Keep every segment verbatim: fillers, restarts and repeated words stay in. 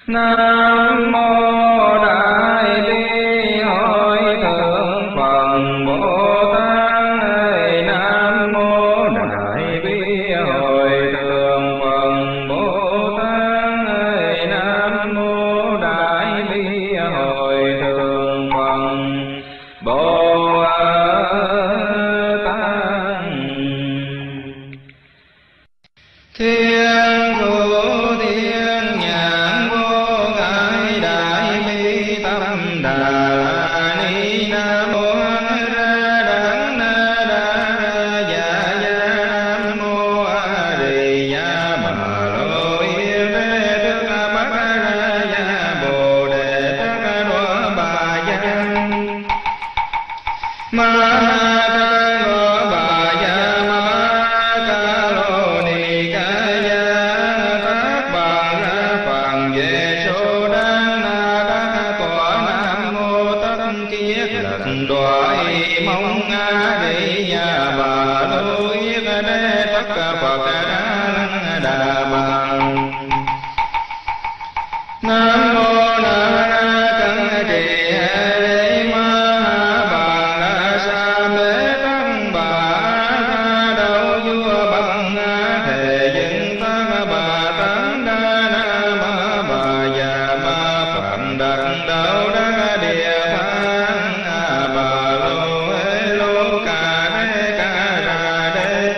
Nam mô Đại Bi Hội Thượng Phật Bồ Tát. Nam mô Đại Bi Hội Thượng Phật Bồ Tát. Nam mô Đại Bi Hội Thượng Phật Bồ Tát. Thiên thủ thiên nhãn vô ngại đại bi tâm đà ni. Nam mô ra đắng na đa dạ dạ. Nam mô a di đà bà lô yên đế tức bát ra ya bồ đề tất đô bà gia ma ca ngô bà gia ma ca lô ni ca gia tác bà ra phàn về số đăng na đắc tọa. Nam mô tất kiết lệnh đoại mong a di đà bà lô yết đế tất phật đa đà bằng. Nam mô na ra cân trì hệ đế ma bàn đa sa mê tăng bà tha đầu vua bằng thể dân tăng bà tăng đa na ma bà già ma phạm đặc đạo đa địa thang bà lô ê lô ca đê ca ra đê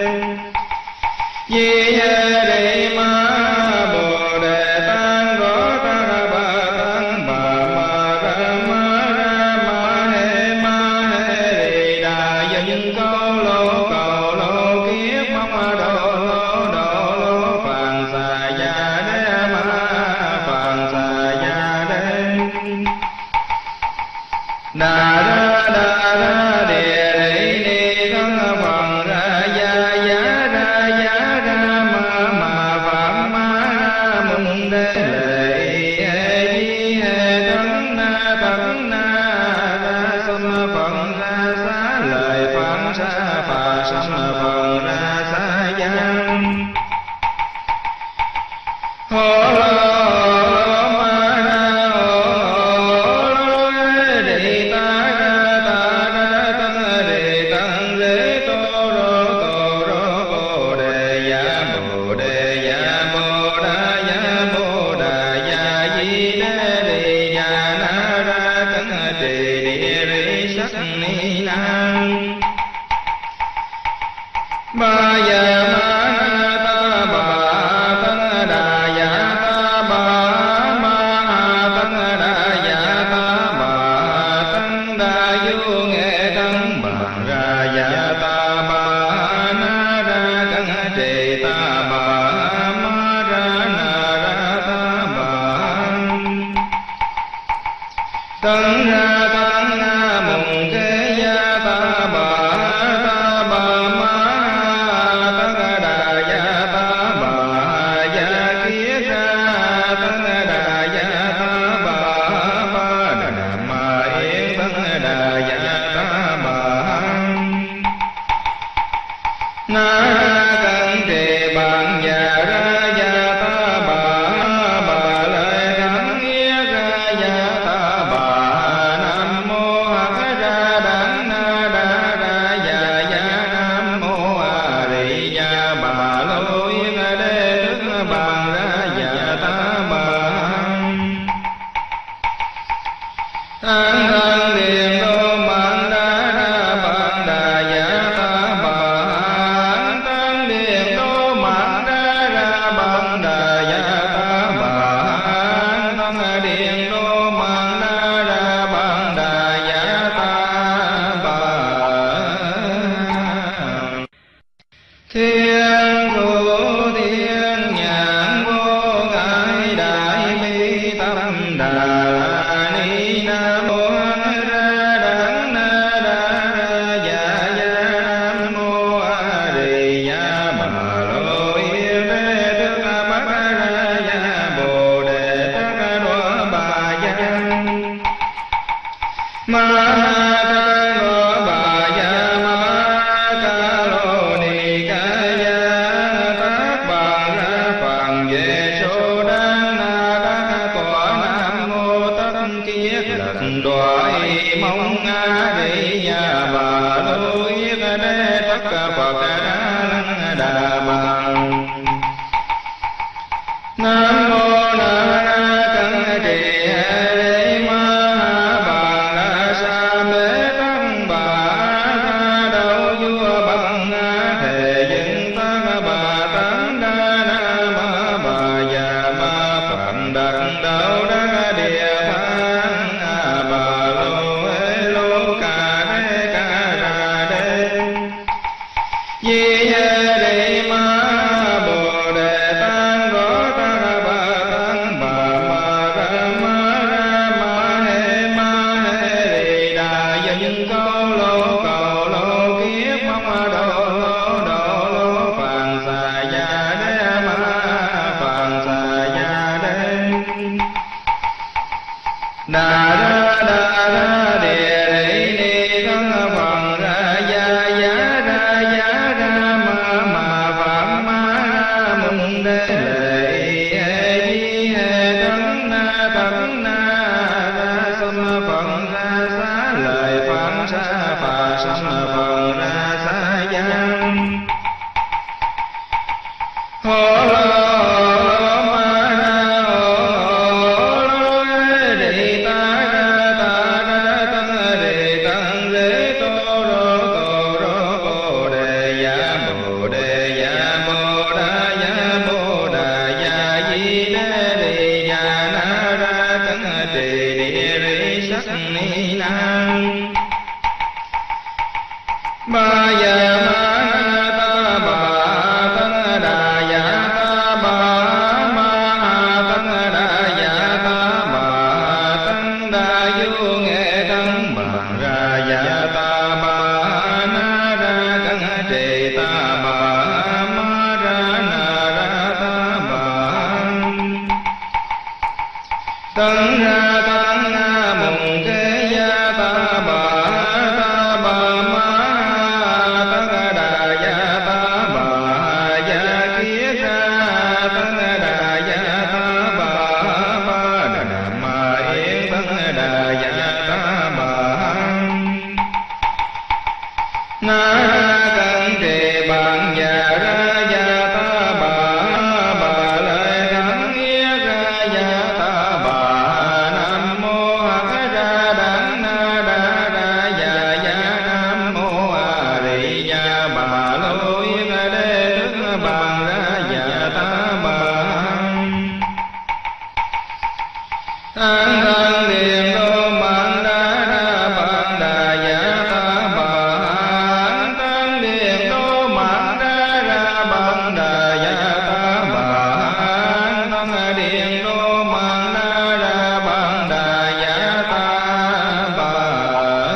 di hê đế ma bồ đề tăng rõ ta bà tăng bà ma ra ma ra ma hê ma hê đi đà dân câu lô cầu lô kiếp mong đô lô đô lô phàn xà gia đế ma phàn xà gia đế đà ra đà ra địa đế ni thân phần ra gia giá ra giá ra ma ma phạm ma ra mừng đế lệ hê di hê thân na thân na ra xâm phần ra xá lời phán xa phà xâm phần ra xá giang hô lô ma ra hô lô đi ta ra ta ra tăng đi tăng lễ tô rô tô rô bồ đề ya bồ đề ya bồ đà ya bồ đà ya di đế đi ya na ra cân trì địa ri sắc ni nam ba ya ma na ta bà tăng đà ya ta bà ma tăng đà ya ta bà tăng đà du nghệ tăng bà ra ya ta bà na ra cân trì ta bà ma ra na ra ta bà tăng ra tăng na mùng kế gia ta bà ta bà ma tăng đà gia ta bà gia kiết ra tăng đà gia ta bà ba đà ma yên tăng đà gia ta bà na cân trì bạn già ra gia ta bà bà lời thắng nghĩa ra gia ta bà. Nam mô hắc ra đắng na đa ra gia gia. Nam mô a di đà bà lô yết đế tức bàn ra gia ta bà an thân điện đô mạng đa đa bàn đà gia ta bà an thân điện đô mạng đa đa bàn đà gia ta bà an thân điện đô mạng đa đa bàn đà gia ta bà. Thiên thủ thiên nhãn vô ngại đại bi tâm đà ni. Nam mô ra đắng na đa dạ dạ. Nam mô a di đà bà lô yên đế tức bát ra ya bồ đề tất đô bà gia ma ca ngô bà gia ma ca lô ni ca gia tác bà ra phàn về số đăng na đắc tọa. đọa mong a di đà bà lu yết đế tất Phật đa đà bà. Nam mô Na Cẩn Trì Hê Ma Bà La Sa Mê Tăng Bà Đau Vua Bằng Thề Dựng Tăng Bà Tăng Đa Na Ma Bà Già Ma Phật Đặt Đạo Đa Địa Thang Bà Lô Ê Lô Ca Đê Ca Ra Đê Di Hê Đề Ma Bồ Đề Tăng Rõ Tăng Bà Tăng Bà Ma Ra Ma Ra Ma Hê Ma Hê Rì Đà Dân Câu Lô Cầu Lô Kiếp Mong Đô Lô Đô Lô Phạn Xà Gia Đê Ma Phạn Xà Gia Đê Đà Ra Đà Ra Địa Rị Ni Thân Phật Ra Gia Gia Ra Gia Ra Ma Ma Phạm Ma Ra Mùng Đê Lệ Hê Di Hê Thân Na Thân Na Ra Sâm Phật Ra Xá Lợi Phạn Sa Phà Sâm Phật Ra Xá Giang Hô Lô Ma Ra Hô Lô Rì Ta Ra Ta Ra Tăng Rì Tăng Rê Tô Rô Tô Rô Bồ Đề Ya Bồ Đề Ya Bồ Đà Ya Bồ Đà Ya Di Đê Rì Ya Na Ra Cẩn Trì Địa Rì Sắc Ni Na Ba Ya Ma Na Ta Bà Tăng Đà Ya Ta Bà Ma Tăng Đà Ya Ta Bà Tăng Đà Du Nghệ Tăng Bà Ra Ya Ta Bà Na Ra Cẩn Trì Ta Bà Ma Ra Na Ra Ta Bà Tăng Ra Tăng Na Mùng Thế Ya Ta Bà Ta Bà Ma Tăng Đà Ya Ta Bà Ya Kiết Ra Tăng Đà Ya Ta Bà Ba Đà Ma Yên Tăng Đà Ya Ta Bà Na Cẩn Trì Bạn Già Ra Ya Ta Bà Bà Lợi Thắng Yết Ra Ya Ta Bà Nam Mô Hắc Ra Đản Na Đa Ra Ya Ya Nam Mô A Di Đà Bà Lô Yết Đế Đức Bàn Ra Ya Ta Bà An Thân Điện Đô Mạng Đa Ra Bàn Đà Ya Ta Bà An Thân Điện Đô Mạng Đa Ra Bàn Đà Ya Ta Bà An Thân Điện Đô Mạng Đa Ra Bàn Đà Ya Ta Bà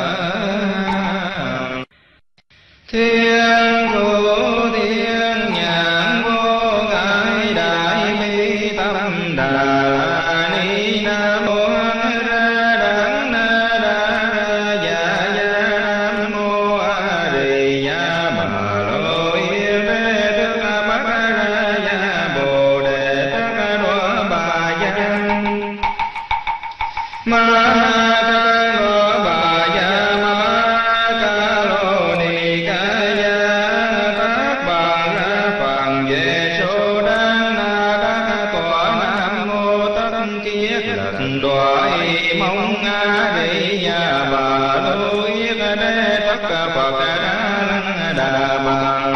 Thiên thủ thiên nhãn vô ngại đại bi tâm đà ni nam mô ra đắng na đa ra dạ dạ nam mô a di đà bà lô yên đế thức bát ra ya bồ đề tát đoa bà giang ma ca lo bà ya ma ca lô ni ca ya tát bà ra phàn về số đa na đa tọa nam mô tất kiết lật đoại mong a di đà bà lô yết đế tất Phật đa đà bà.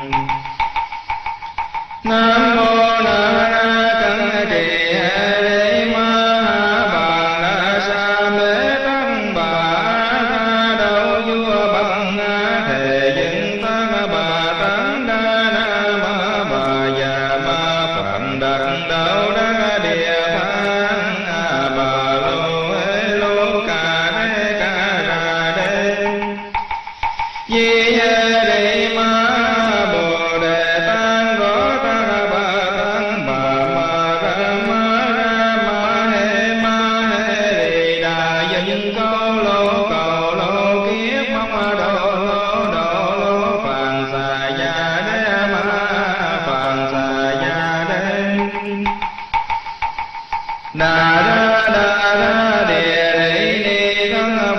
Nam mô Na Cẩn Trì Hê Ma Bà La Sa Mê Tăng Bà Đau Vua Bằng Thề Dựng Tăng Bà Tăng Đa Na Ma Bà Già Ma Phật Đặt Đạo Đa Địa Thang Bà Lô Ê Lô Ca Đê Ca Ra Đê Di Hê Đề Ma Bồ Đề Tăng Rõ Tăng Bà Tăng Bà Ma Ra Ma Ra Ma Hê Ma Hê Rì Đà Dân Câu Lô Cầu Lô Kiếp Mong Đô Lô Đô Lô Phạn Xà Gia Đê Ma Phạn Xà Gia Đê Đà Ra Đà Ra Địa Rị Ni Thân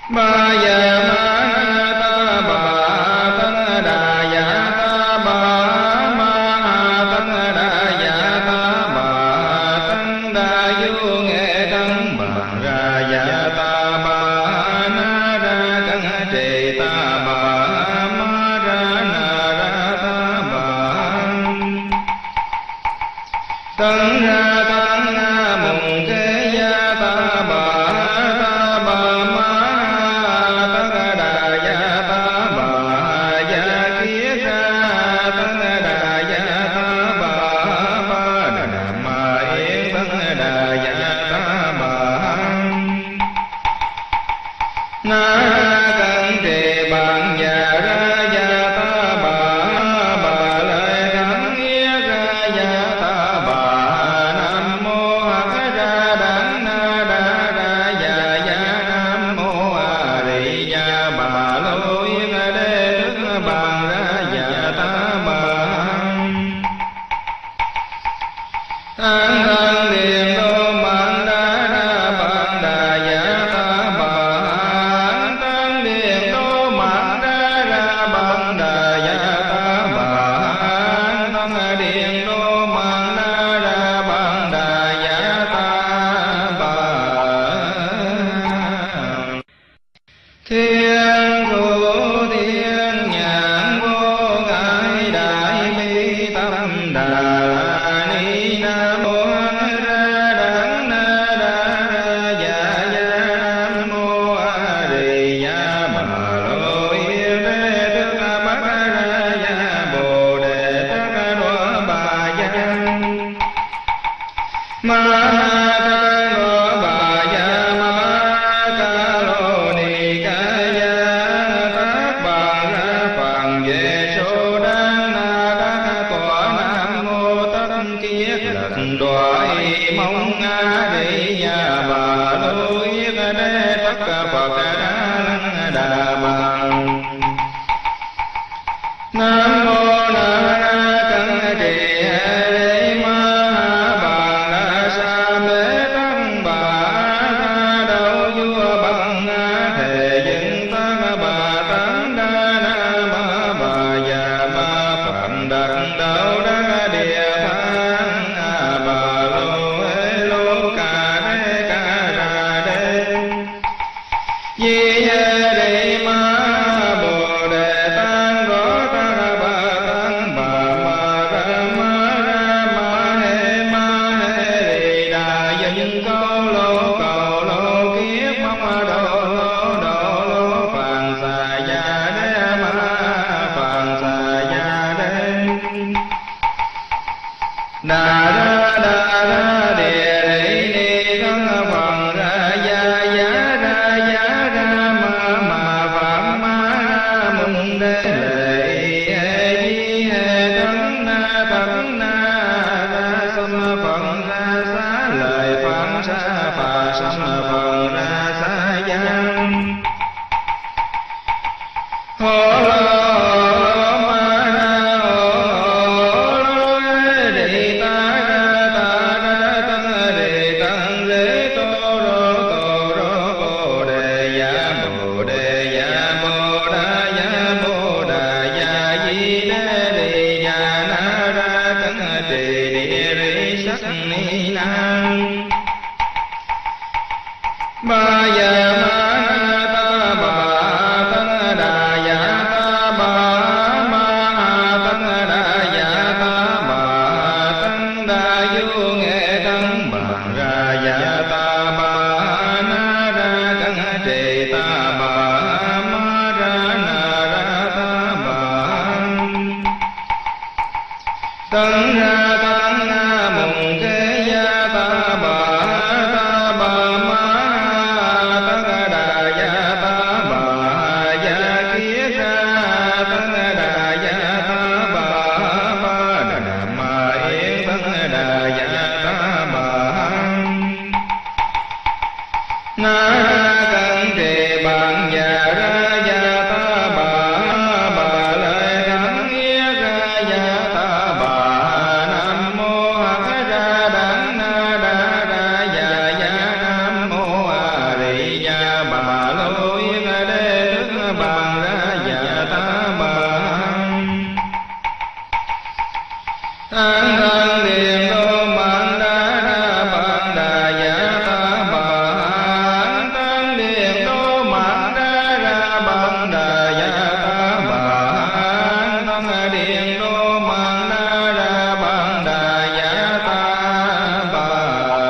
ba ya ma ta bà thân đà ya ta bà ma thân đà ya ta bà thân đà vô nghệ thân bà ra ya ta bà na ra căn trì ta bà ma ra na ra ta bà tân ra tân na mùng kế ya ta bà ta bà ma tân đà ya ta bà ya kiết ra tân đà ya ta bà ba đà ma yên tân đà ya ta bà na căn trì bạn già ra ya ta bà bà lời thắng nghĩa ra ya ta bà nam mô hắc ra đắng na đa ra ya ya nam mô a di đà bà lô yên đế đức bàn ra ya ta bà an thân điện đô mạng đa đa bàn đà ya ta bà an thân điện đô mạng đa đa bàn đà ya ta bà an thân điện đô mạng đa đa bàn đà ya ta bà thiên thủ thiên nhãn vô ngại đại bi tâm đà ni nam mô ra đắng na đa ra ya ya nam mô a di đà bà lô yên đế đức bát ra ya bồ đề tát đô bà ya ma ca ngô bà ya ma ca lô ni ca ya tát bà ra phàn về số đăng na đắc tọa nam mô tất kiết lệnh đoại mong a di đà bà lô yết đế tất phật đa lăng đà bằng nam mô na ra căn trì hệ đế ma bàn đa sa mê tăng bà tha đầu vua bằng thể dân tăng bà tăng đa na ma bà già ma phạm đặc đạo đa địa thang a bà lô ê lô ca đê ca ra đê di hê đề ma bồ đề tăng rõ ta bà tăng bà ma ra ma ra ma hê ma hê đi đà dân câu lô cầu lô kiết mong đô lô đô lô phàn xà ya đế ma phàn xà ya đế đà ra đà ra địa đế ni thân phần ra ya ya ra ya ra ma ma phạm ma ra mùng đế lệ hê di hê thân na thân na ra xâm phần ra xá lời phán xa phà xâm phần ra xá giang hô lô ma ra hô lô đề ta ra ta ra tân đề tăng lễ tô rô tô rô bồ đề ya bồ đề ya bồ đà ya bồ đà ya di đế đề ya na ra căn trì địa ri sắc ni nam ba ya ma ta bà thân đà ya ta bà ma thân đà ya ta bà thân đà vô nghệ thân bà ra ya ta bà na ra căn trì ta bà ma ra na ra ta bà tân ra tân na mùng kế ya ta bà ta bà ma tân đà ya ta bà ya kiết ra tân đà ya ta bà ba đà ma yên tân đà ya ta bà na căn trì bạn già ra ya ta bà bà lời thắng nghĩa ra ya ta bà an thân điện đô mạng đa đa bạn đà dạ ta bà an thân điện đô mạng đa đa bạn đà dạ ta bà an thân điện đô mạng đa đa bạn đà dạ ta bà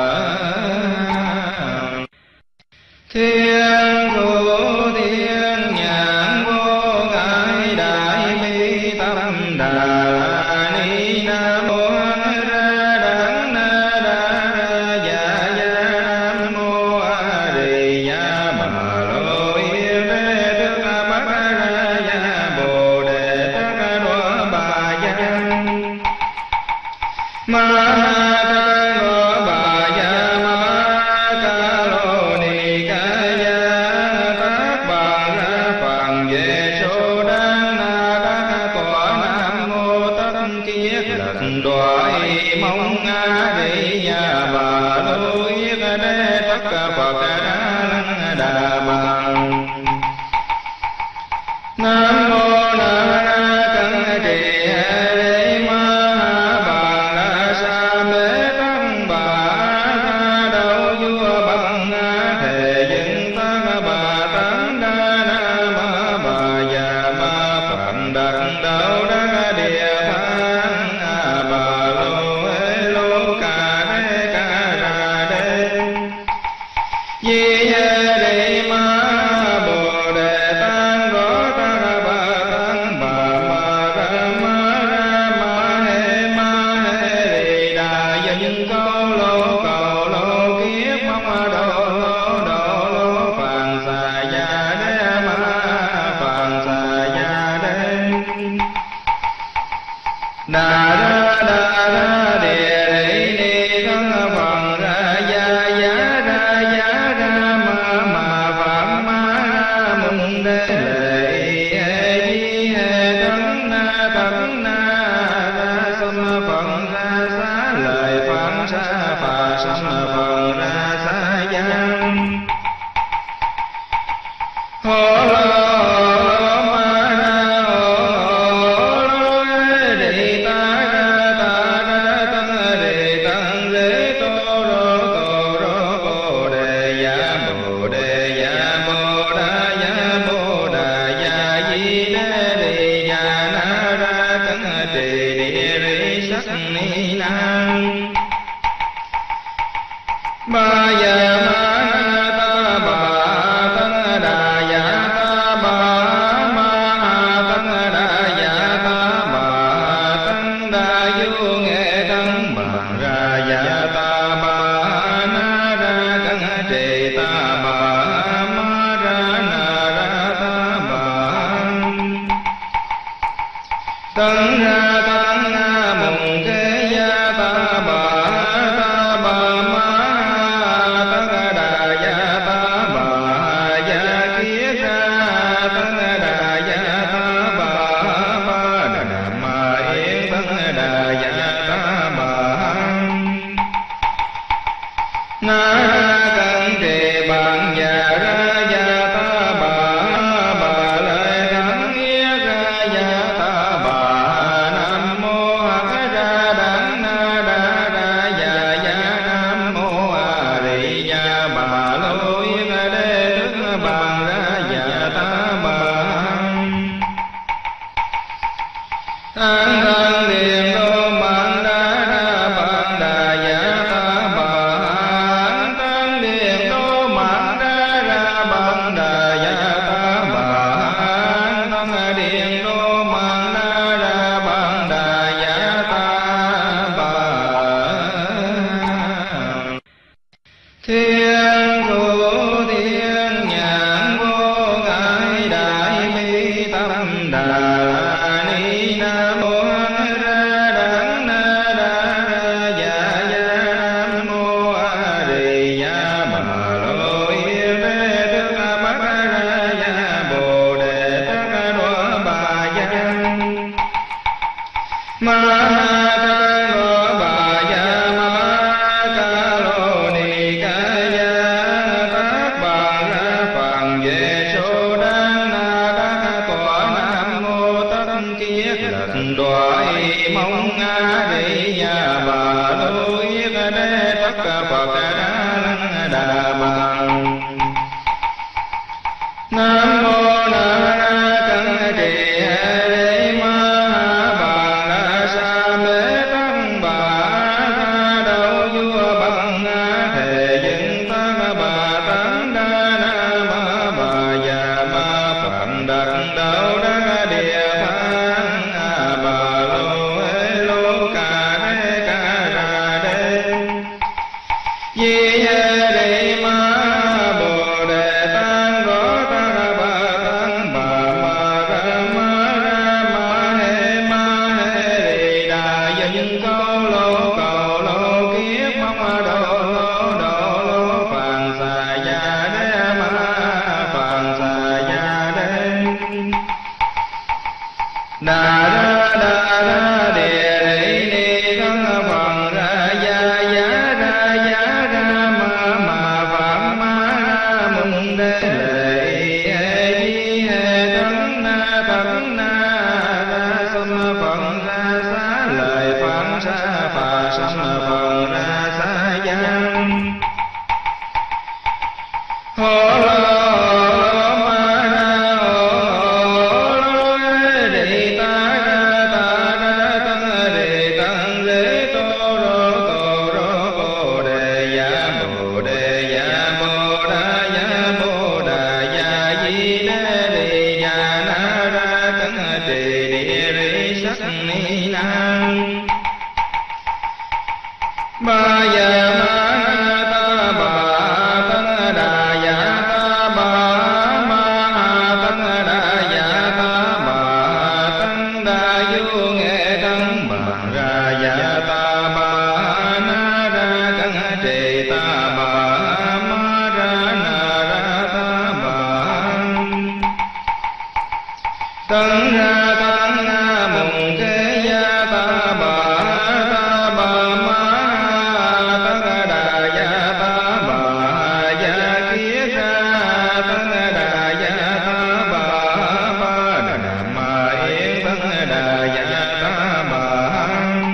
thiên thủ thiên nhãn vô ngại đại bi tâm đà ni nam mô ra đắng na đa ra dạ dạ nam mô a di đà bà lô yên đế thức bát ra dạ bồ đề tất đô bà văn ma ta ngô bà ya ma ca lô ni ca ya tác bà ra phàm về số đa na đa có nam mô tất kiết lật đoại mong a di đà bà lô yết đế tất phật đa đà bà nam mô na na cân trì hê ma bà la sa mê tăng bà đau vua bằng thề dựng tăng bà tăng đa na ma bà già ma phạm đặt đạo đa địa thang a bà lô hê lô ca đê ca ra đê di hê đề ma bồ đề tăng rõ ta bà tăng bà ma ra ma ra ma hê ma hê đi đà dân câu lô cầu lô kiết mong đồ lô đồ lô phàn xà ya đê ma phàn xà ya đê đà ra đà ra địa đề ni thân phần ra ya ya ra ya ra ma ma phạm ma ra mùng đê lệ hê di hê thân na thân na ra sâm phần ra xá lời phạn sa phà sâm phần ra xá giang hô lô ma ra hô lô đề ta ra ta ra tăng đề tăng lễ tô rô tô rô bồ đề ya bồ đề ya bồ đà ya bồ đà ya di đê đề ya na ra cân trì địa ri sắc ni nam ba ya ma na ta bà tăng đà ya ta bà ma tăng đà ya ta bà tăng đà vô nghệ tăng bà ra ya ta bà na ra cân trì ta bà ma ra na ra ta bà tăng ra tăng na mùng thế ya ta bà ta bà ma tăng đà ya ta bà ya kiết ra tăng đà ya ta bà ba đà ma yên tăng đà ya ta bà na cân trì bằng ya ra ya ta bà bà lời thắng yết ra ya ta bà nam mô hắc ra đắng na đa ra ya ya nam mô a di đà bà lô yết đế đức bằng ra ya ta bà an thân điện đô mạng đa đa bạn đà ya ta bà an thân điện đô mạng đa đa bạn đà ya ta bà an thân điện đô mạng đa đa bạn đà ya ta bà thiên thủ thiên nhãn vô ngại đại bi tâm đà ni nam mô Nam mô Na Ra Cẩn Trì Hare Ma Bà La Sa Mê Tăng Bà Tha Đậu Vua Bằng Thề Dựng Tăng Bà Tăng Đa Na Ma Bà Già Ma Phạn Đặc Đậu Đa Địa Thang Bà Lô Ê Lô Cà Đê Cà Đà Đê Di Hê Đề Ma Bồ Đề Tăng Rõ Ta Bà Tăng Bà Ma Ra Ma Ra Ma Hê Ma Hê Rì Đà Dinh Câu Lô Cầu Lô Kiếp Mong Đô Lô Đô Lô Phạn Xà Gia Đê Ma Phạn Xà Gia Đê Đà Ra Đà Ra Địa Rị Ni Thân Phật Ra Gia Giá Ra Giá Ra Ma Ma Phạm Ma Ra Mùng Đê Lệ Hê Di Hê Thân Na Thân Na Ra Sâm Phật Ra Xá Lợi Phạn Sa Phà Sâm Phật Ra Xá Giang Hô Lô Ma Ra Hô Lô Rì Ta Ra Ta Ra Tăng Rì Tăng Rì Tô Rô Tô Rô Bồ Đề Dạ Bồ Đề Dạ Bồ Đà Dạ Bồ Đà Dạ Di Đê Rì Dạ Na Ra Cẩn Trì Địa Rì Sắc Ni Nan Ba Dạ Ma Ta Bà Tăng Đà Dạ Ta Bà Ma Tăng Đà Dạ Ta Bà Tăng Đà Du Nghệ Tăng Bà Ra Dạ Ta Bà Na Ra Cẩn Trì Ta Bà Ma Ra Na Ra Ta Bà Tăng Ra Tăng Na Mùng Kế Gia Ta Bà Ta Bà Ma Tăng Đà Dạ Ta Bà Gia Kiết Ra Tăng Đà Dạ Ta Bà Ba Đà Ma Yên Tăng Đà Dạ Ta Bà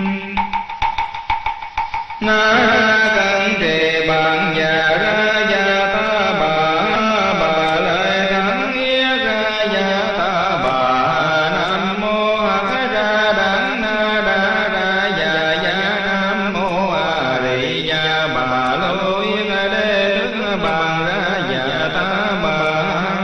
Na Cẩn Trì Bạn Già Ra Dạ Ta Bà Bà Lợi Thắng Yết Ra Dạ Ta Bà Nam Mô Hắc Ra Đắng Na Đa Ra Dạ Dạ Nam Mô A Rì Dạ Bà Lô Yết Đê Đức Bàn Ra Dạ Ta Bà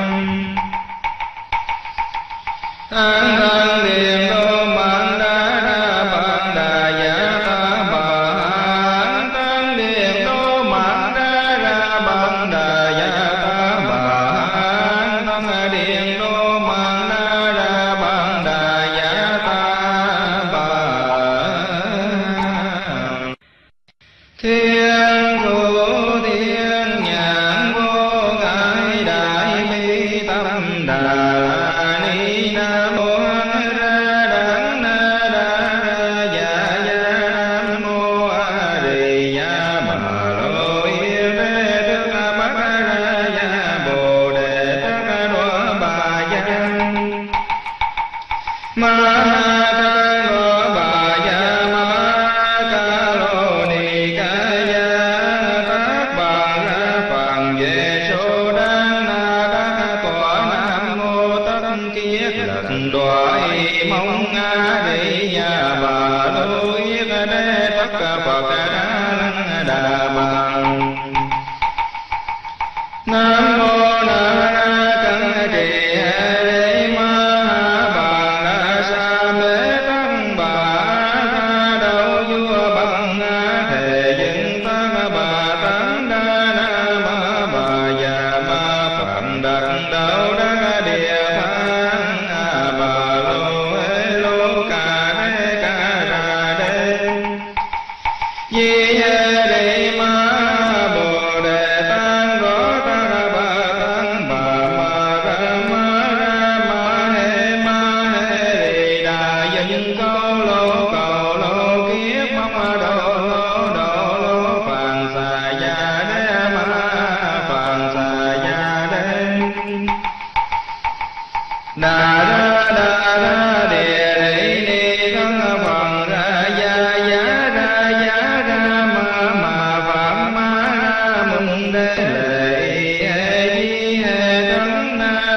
An Thân Điện Đô Mạng Đa Ra Bàn Đà Dạ Ta Bà An Thân Điện Đô Mạng Đa Ra Bàn Đà Dạ Ta Bà An Thân Điện Đô Mạng Đa Ra Bàn Đà Dạ Ta Bà Thiên thủ thiên nhãn vô ngại đại bi tâm đà la ni nam mô hắc ra đắng na đa ra dạ dạ nam mô a di đà bà lô yên đế đức bát ra dạ bồ đề tát đô bà giang ma ca ngô bà dạ ma ca lô ni ca ya tát bà ra phàn về số đan na đa tọa nam mô tất kiết lận đoại mong a di nhà bà lô yết đế tất phật đa lăng đà bằng Nam mô Na Ra Cẩn Trì Hare Ma Bà La Sa Mê Tăng Bà Tha Đậu Vua Bằng Thề Dựng Tăng Bà Tăng Đa Na Ma Bà Già Ma Phạn Đặc Đậu Đa Địa Thang Bà Lô Ê Lô Cà Đê Cà Đà Đê Di Hê Đề Ma Bồ Đề Tăng Rõ Ta Bà Tăng Bà Ma Ra Ma Ra Ma Hê Ma Hê Rì Đà Dinh Câu Lô Cầu Lô Kiếp Mong Đô Lô Đô Lô Phạn Xà Gia Đê Ma Phạn Xà Gia Đê Đà Ra Đà Ra Địa Rị Ni Thân Phật Ra Gia Giá Ra Giá Ra Ma Ma Phạm Ma Ra Mùng Đê Lệ Hê Di Hê Thân Na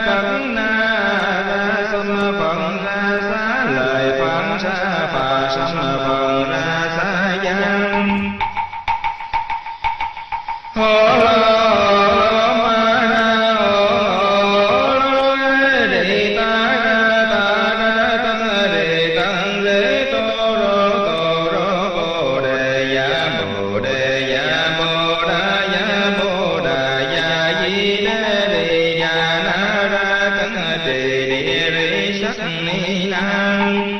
ni nam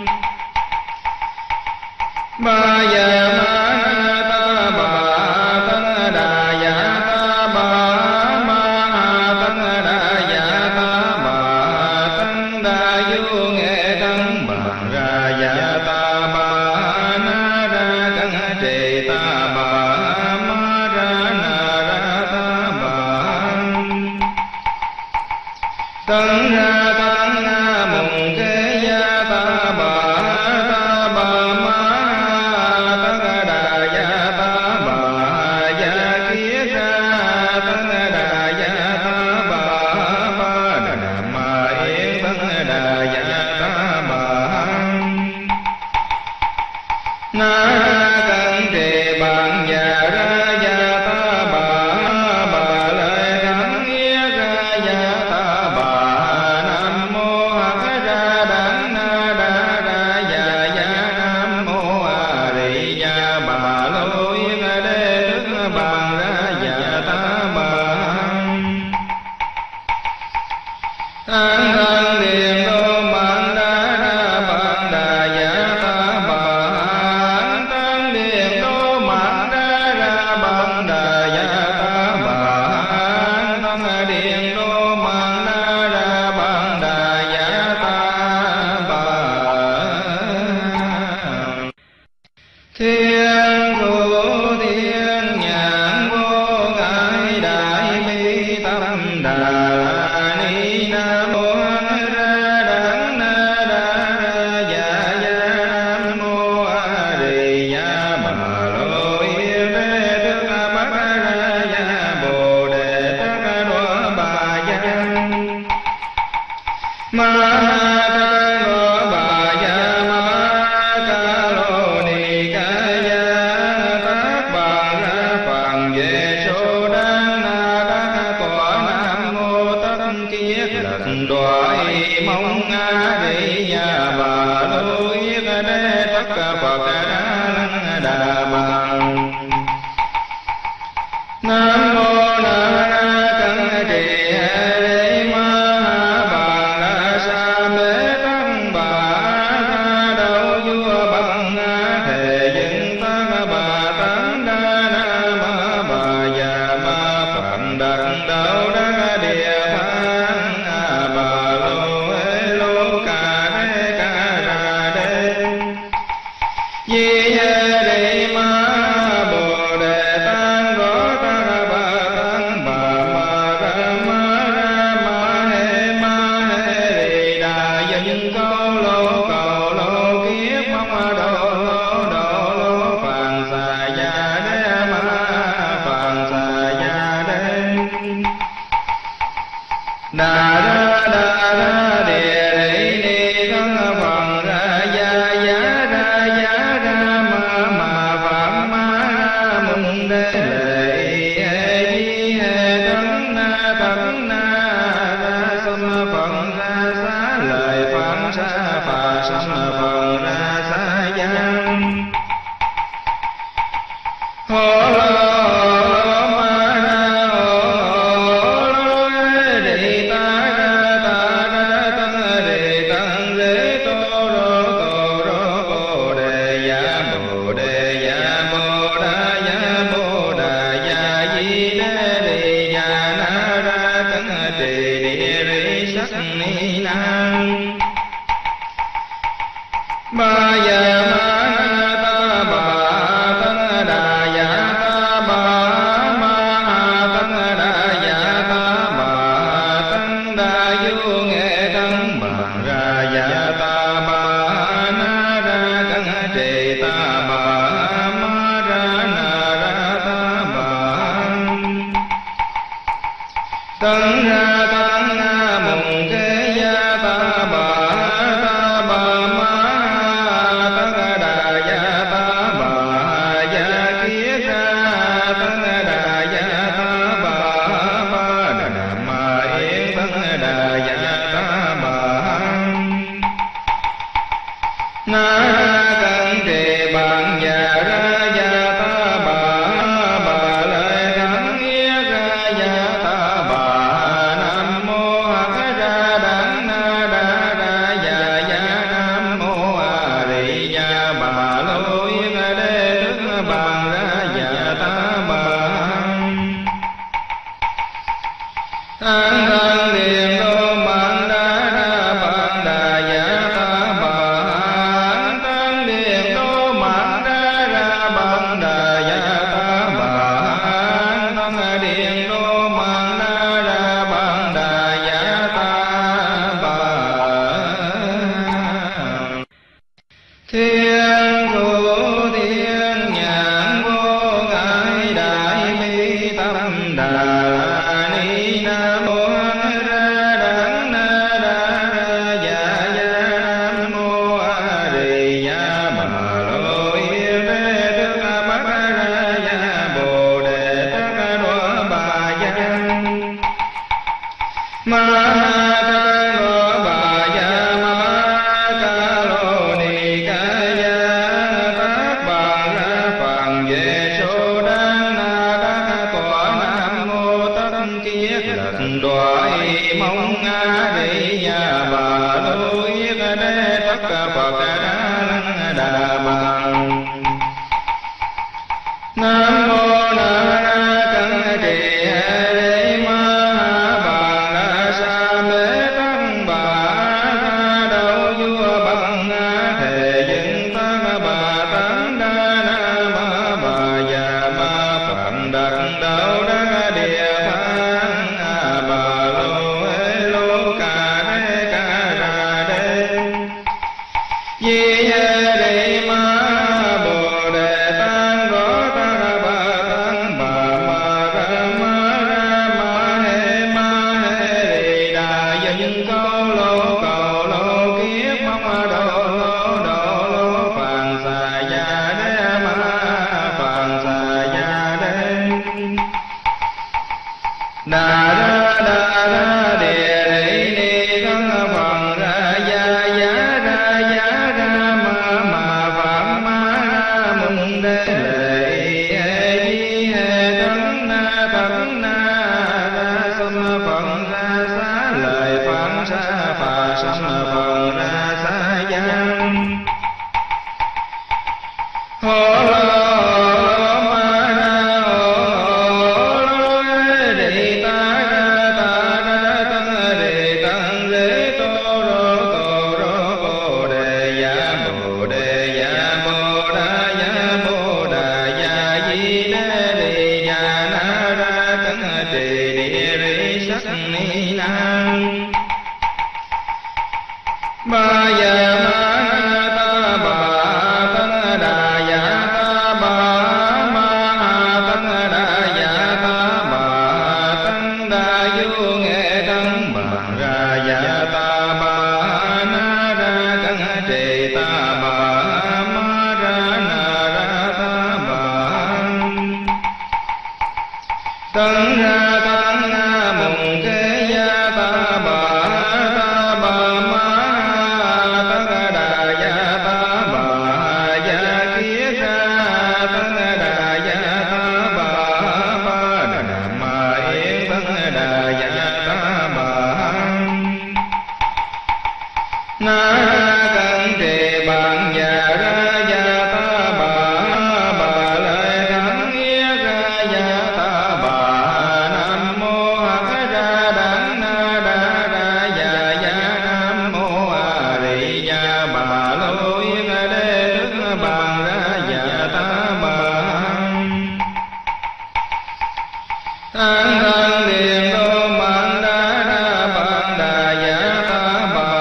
ba ya ma ta ba ta đà ya ta ba ma ta đà ya ta ba tăng đà vô nghệ tăng bà ra ya ta ba na ra căng trì ta ba ma ra na ra ta ba tăng ra tăng na mùng kế ya ta ba ta ba ma ta đà ya ta ba ya kiết ra tăng đà ya ta ba ba đà ma yên tăng đà ya ta ba na căng trì bằng ya ra ya ta ba ba lời thắng nghĩa ra ya ta ba nam mô hắc ra đắng na đa ra ya ya nam mô a di đà bà lô yên đế đức bằng ra ya ta ba an thân điện đô bằng đa ra bằng đà ya ta ba an thân điện đô bằng đa ra bằng đà ya ta ba an thân điện đô bằng đa ra bằng đà ya ta ba thiên thủ thiên nhãn vô ngại đại bi tâm đà ni nam mô hắc ra đắng na đa ra ya ya nam mô a di đà bà lô yên đế thức bát ra ya bồ đề tất đô bà văn ma ta ngô bà ya ma ca lô ni ca ya tác bà ra phàm về số đa na đa có nam mô tất kiết lật đoại mong a di đà bà lô yên đế tất phật đa đà bằng nam mô na căng trì hê ma bà la sa mê tăng bà đầu vua bằng thể dựng tăng bà tăng đa na ma bà già ma phận đặt đầu đa địa thang bà lô hê lô ca đê ca ra đê di hê đề ma bồ đề tăng gõ tăng bà tăng bà ma ra ma ra ma hê ma hê đi đà dân câu lô cầu lô kiết mong đồ lô đồ lô phàn xà ya đê ma phàn xà ya đê đà ra đà ra địa đề ni thân phần ra ya ya ra ya ra ma ma phạm ma ra mùng đế lệ hê di hê tấn na tấn na ra xâm phần ra xá lời phán sa phà xâm phần ra xá giang hô lô ma ra hô lô đề ta ra ta ra tăng đề tăng lễ tô rô tô rô bồ đề ya bồ đề ya bồ đà ya bồ đà ya di đế đề ya na ra căng trì địa ri sắc ni nam ba ya ma ta ba tăng đà ya ta ba ma tăng đà ya ta ba tăng đà vô nghệ tăng bà ra ya ta ba na ra căng trì ta ba ma ra na ra ta ba tăng ra tăng na mùng kế ya ta ba ta ba ma tăng đà ya ta ba ya kiết ra tăng đà ya ta ba ba đà ma yên tăng đà ya ta ba na căng trì bằng ya ra ya ta ba ba lời thắng nghĩa ra ya ta ba nam mô hắc ra đắng na đa ra ya ya những câu lô cầu lô kiếp mong độ lô độ lô phạn xà gia đế ma phạn xà gia đế đà ra đà ra địa rỉ ni thân phần ra gia giá ra giá ra ma ma phạm ma ra mùng đế lệ hệ di hệ thân na thân na ra sâm phần ra xá lợi phạn sa phà sâm phần ra xá giang hô lô ba ya ma ta ba thân đà ya ta ba ma thân đà ya ta ba thân đà du nghệ thân bà ra ya ta ba na ra thân trì ta ba ma ra na ra ta ba thân ra thân na mùng kế ya ta ba ta ba ma na cân trì bạn già ra gia ta bà bà lời thắng nghĩa ra gia ta bà nam mô hắc ra đắng na đa ra gia gia nam mô a di gia bà lô yên đế đức bàn ra gia ta bà an thân điện đô mạng đa đa bàn đà gia ta bà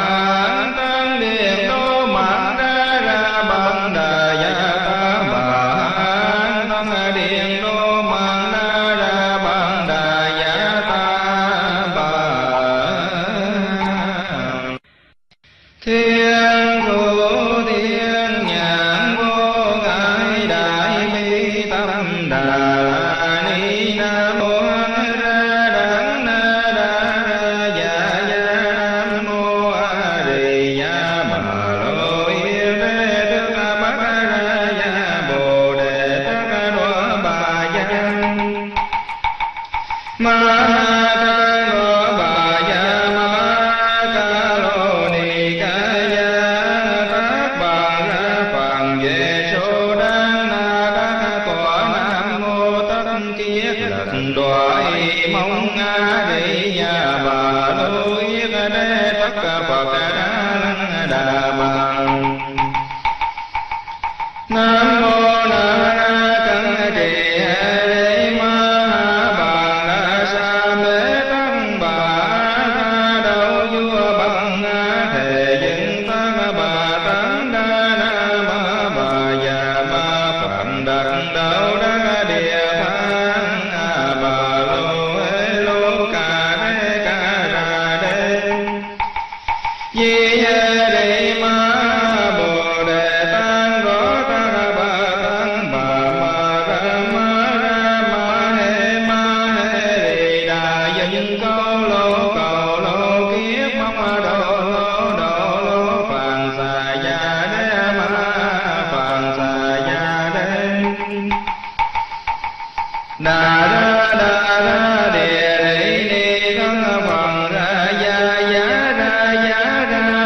thiên thủ thiên nhãn vô ngại đại bi tâm đà ni nam mô ra đắng na đa ra dạ dạ nam mô a di đà bà lô yên đế đức bát ra dạ bồ đề tất đoa bà giang ma đoại mong a di đà bà lô yết đế tất phật đà đà bằng nam mô na cân trì hệ ma bà la sa mê tăng bà tha đầu vua bằng thể dựng tăng bà tăng đa na ma bà già ma phạm đặc đạo đa địa Di Đề Ma Bồ Đề Tăng Rõ Ta Ba Tăng Bà Ma Ra Ma Ra Ma Hê Ma Hê Rì Đà Dân Câu Lô Cầu Lô Kiếp Mong Độ Lô Độ Lô Phạn Xà Gia Đế Ma Phạn Xà Gia Đế Đà Ra Đà Ra Địa Rỉ Ni Thân Phần Ra Gia Giá Ra Giá Ra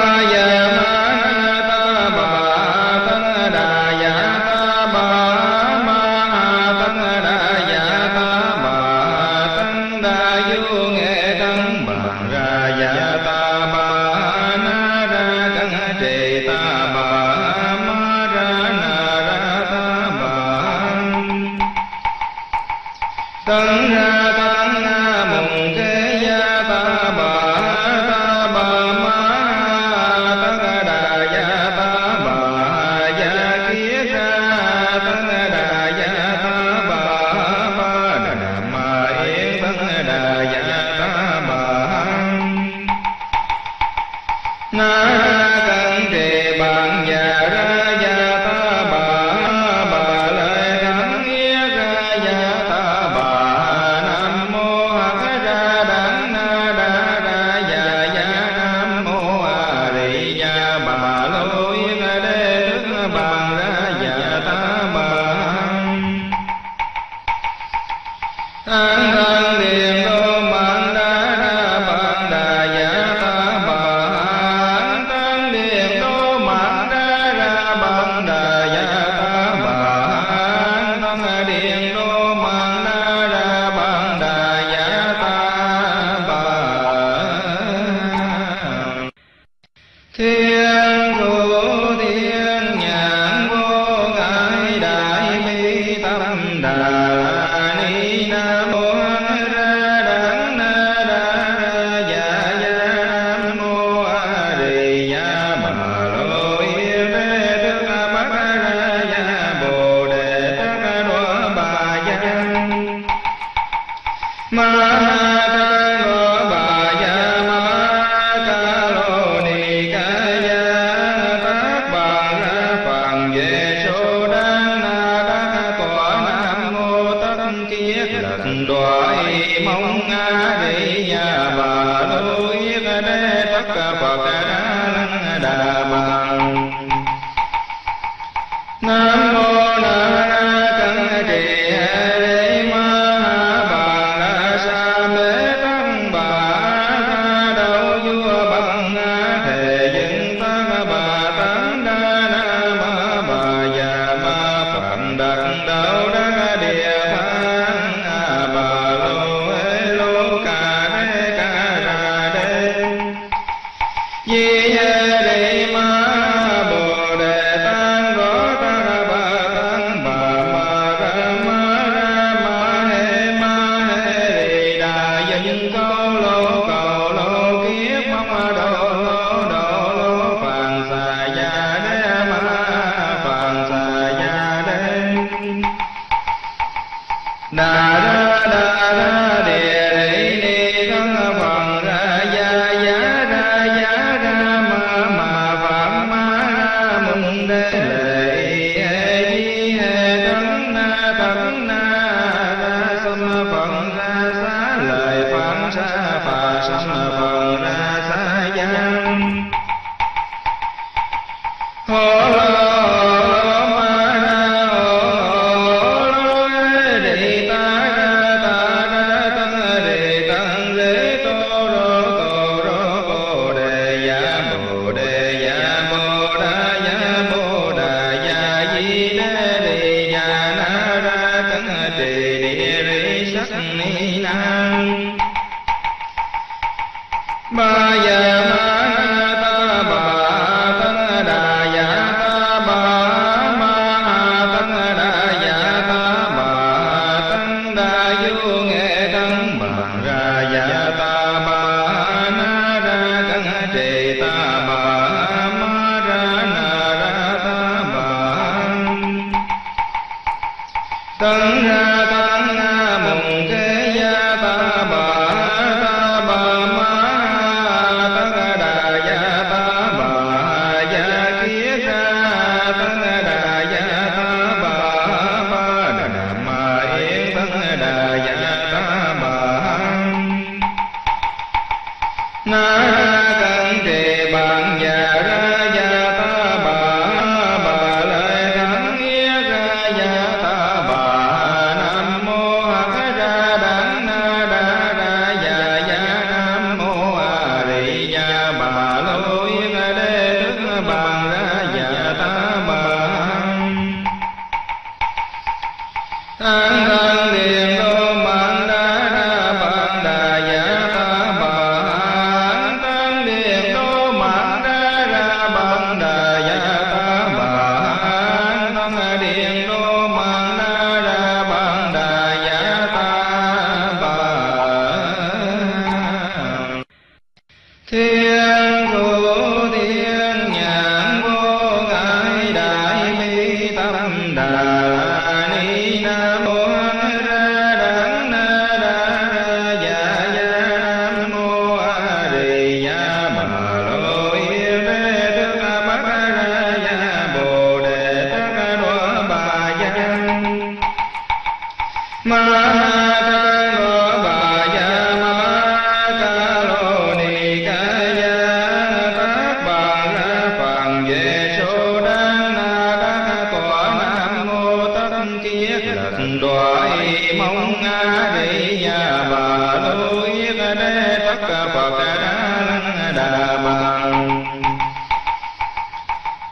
Bà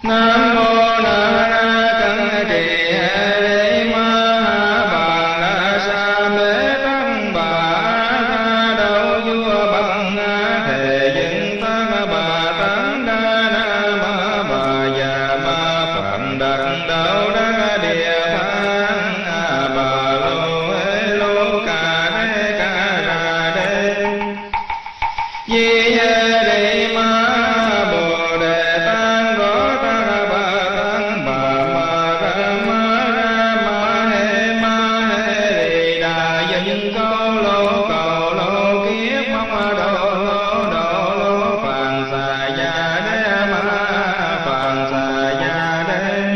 Nam mô Na Ra Cẩn Trì Hê Ma Bà La Sa Mê Tăng Bà Tha Đậu Vua Bằng Thề Dựng Tăng Bà Tăng Đa Na Ma Bà Già Ma Phạn Đặc Đậu Đa Địa Thang Bà Lô Hê Lô Ca Đê Ca Đà Đê Di Hê Đề Ma Bồ Đề Tăng Rõ Ta Bà Tăng Bà Ma Ra Ma Ra Ma Hê Ma Hê Đề Đà Dinh Câu Lô Cầu Lô Kiếp Mong Đô Lô Đô Lô Phạn Xà Gia Đê Ma Phạn Xà Gia Đê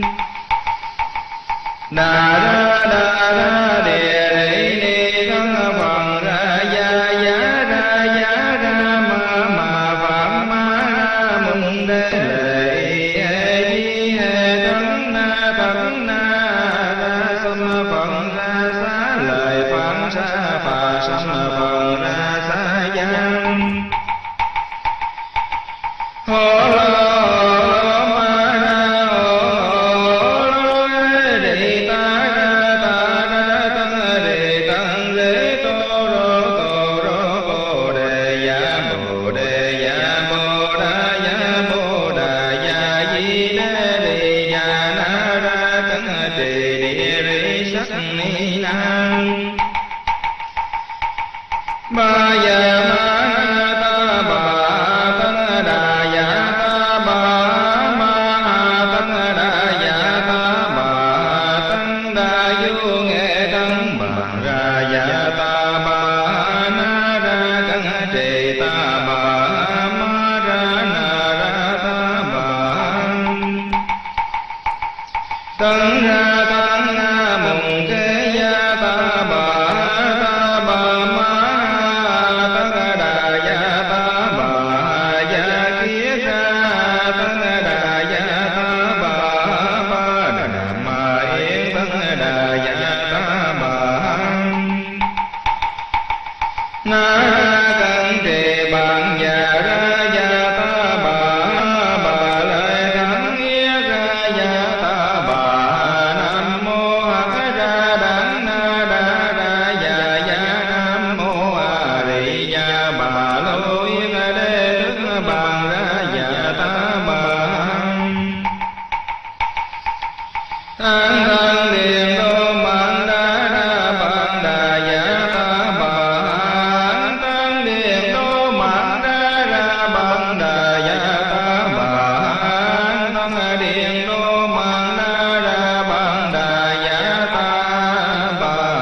Đà Ra Đà Ra Địa Đề Ni Thân Phật Ra Gia Giá Ra Giá Ra Ma Ma Phạm Ma Ra Mùng Đê Lệ Hê Di Hê Thân Na Thân Na Ra Sâm Phật Ra Xá Lợi Phạn Sa Phà Sâm Phật Ra Xá Giang Hô Lô Ma Ra Hô Lô Đề Ta Ra Ta Ra Tăng Đề Tăng Lễ Tô Rô Tô Rô Bồ Đề Ya Bồ Đề Ya Bồ Đà Ya Bồ Đà Ya Di Đê Đề Ya Na Ra Cẩn Trì Địa Ri Sắc Ni Nan Ba Ya Ma Ta Bà Tăng Đà Ya Ta Bà Ma Tăng Đà Ya Ta Bà Tăng Đà Du Nghệ Tăng Bà Ra Ya Ta Bà Na Ra Cẩn Trì Ta Bà Ma Ra Na Ra Ta Bà Tăng Ra Tăng Na Mùng Kế Ya Ta Bà Ta Bà Ma Tăng Đà Ya Ta Bà Ya Kiết Ra Tăng Đà Ya Ta Bà Ba Đà Ma Yên Tăng Đà Ya Ta Bà Na Cẩn Trì Bạn Già Ra Ya Ta Bà Bà Lợi Thắng Yết Ra Ya Ta Bà Nam Mô Hắc Ra Đắng Na Đa Ra Ya Ya Nam Mô A Di Đà Bà Lô Yết Đế Đức Bàn Ra Ya Ta Bà An Thân Điện Đô Mạng Đa Ra Bàn Đà Ya Ta Bà An Thân Điện Đô Mạng Đa Ra Bàn Đà Ya Ta Bà An Thân Điện Đô Mạng Đa Ra Bàn Đà Ya Ta Bà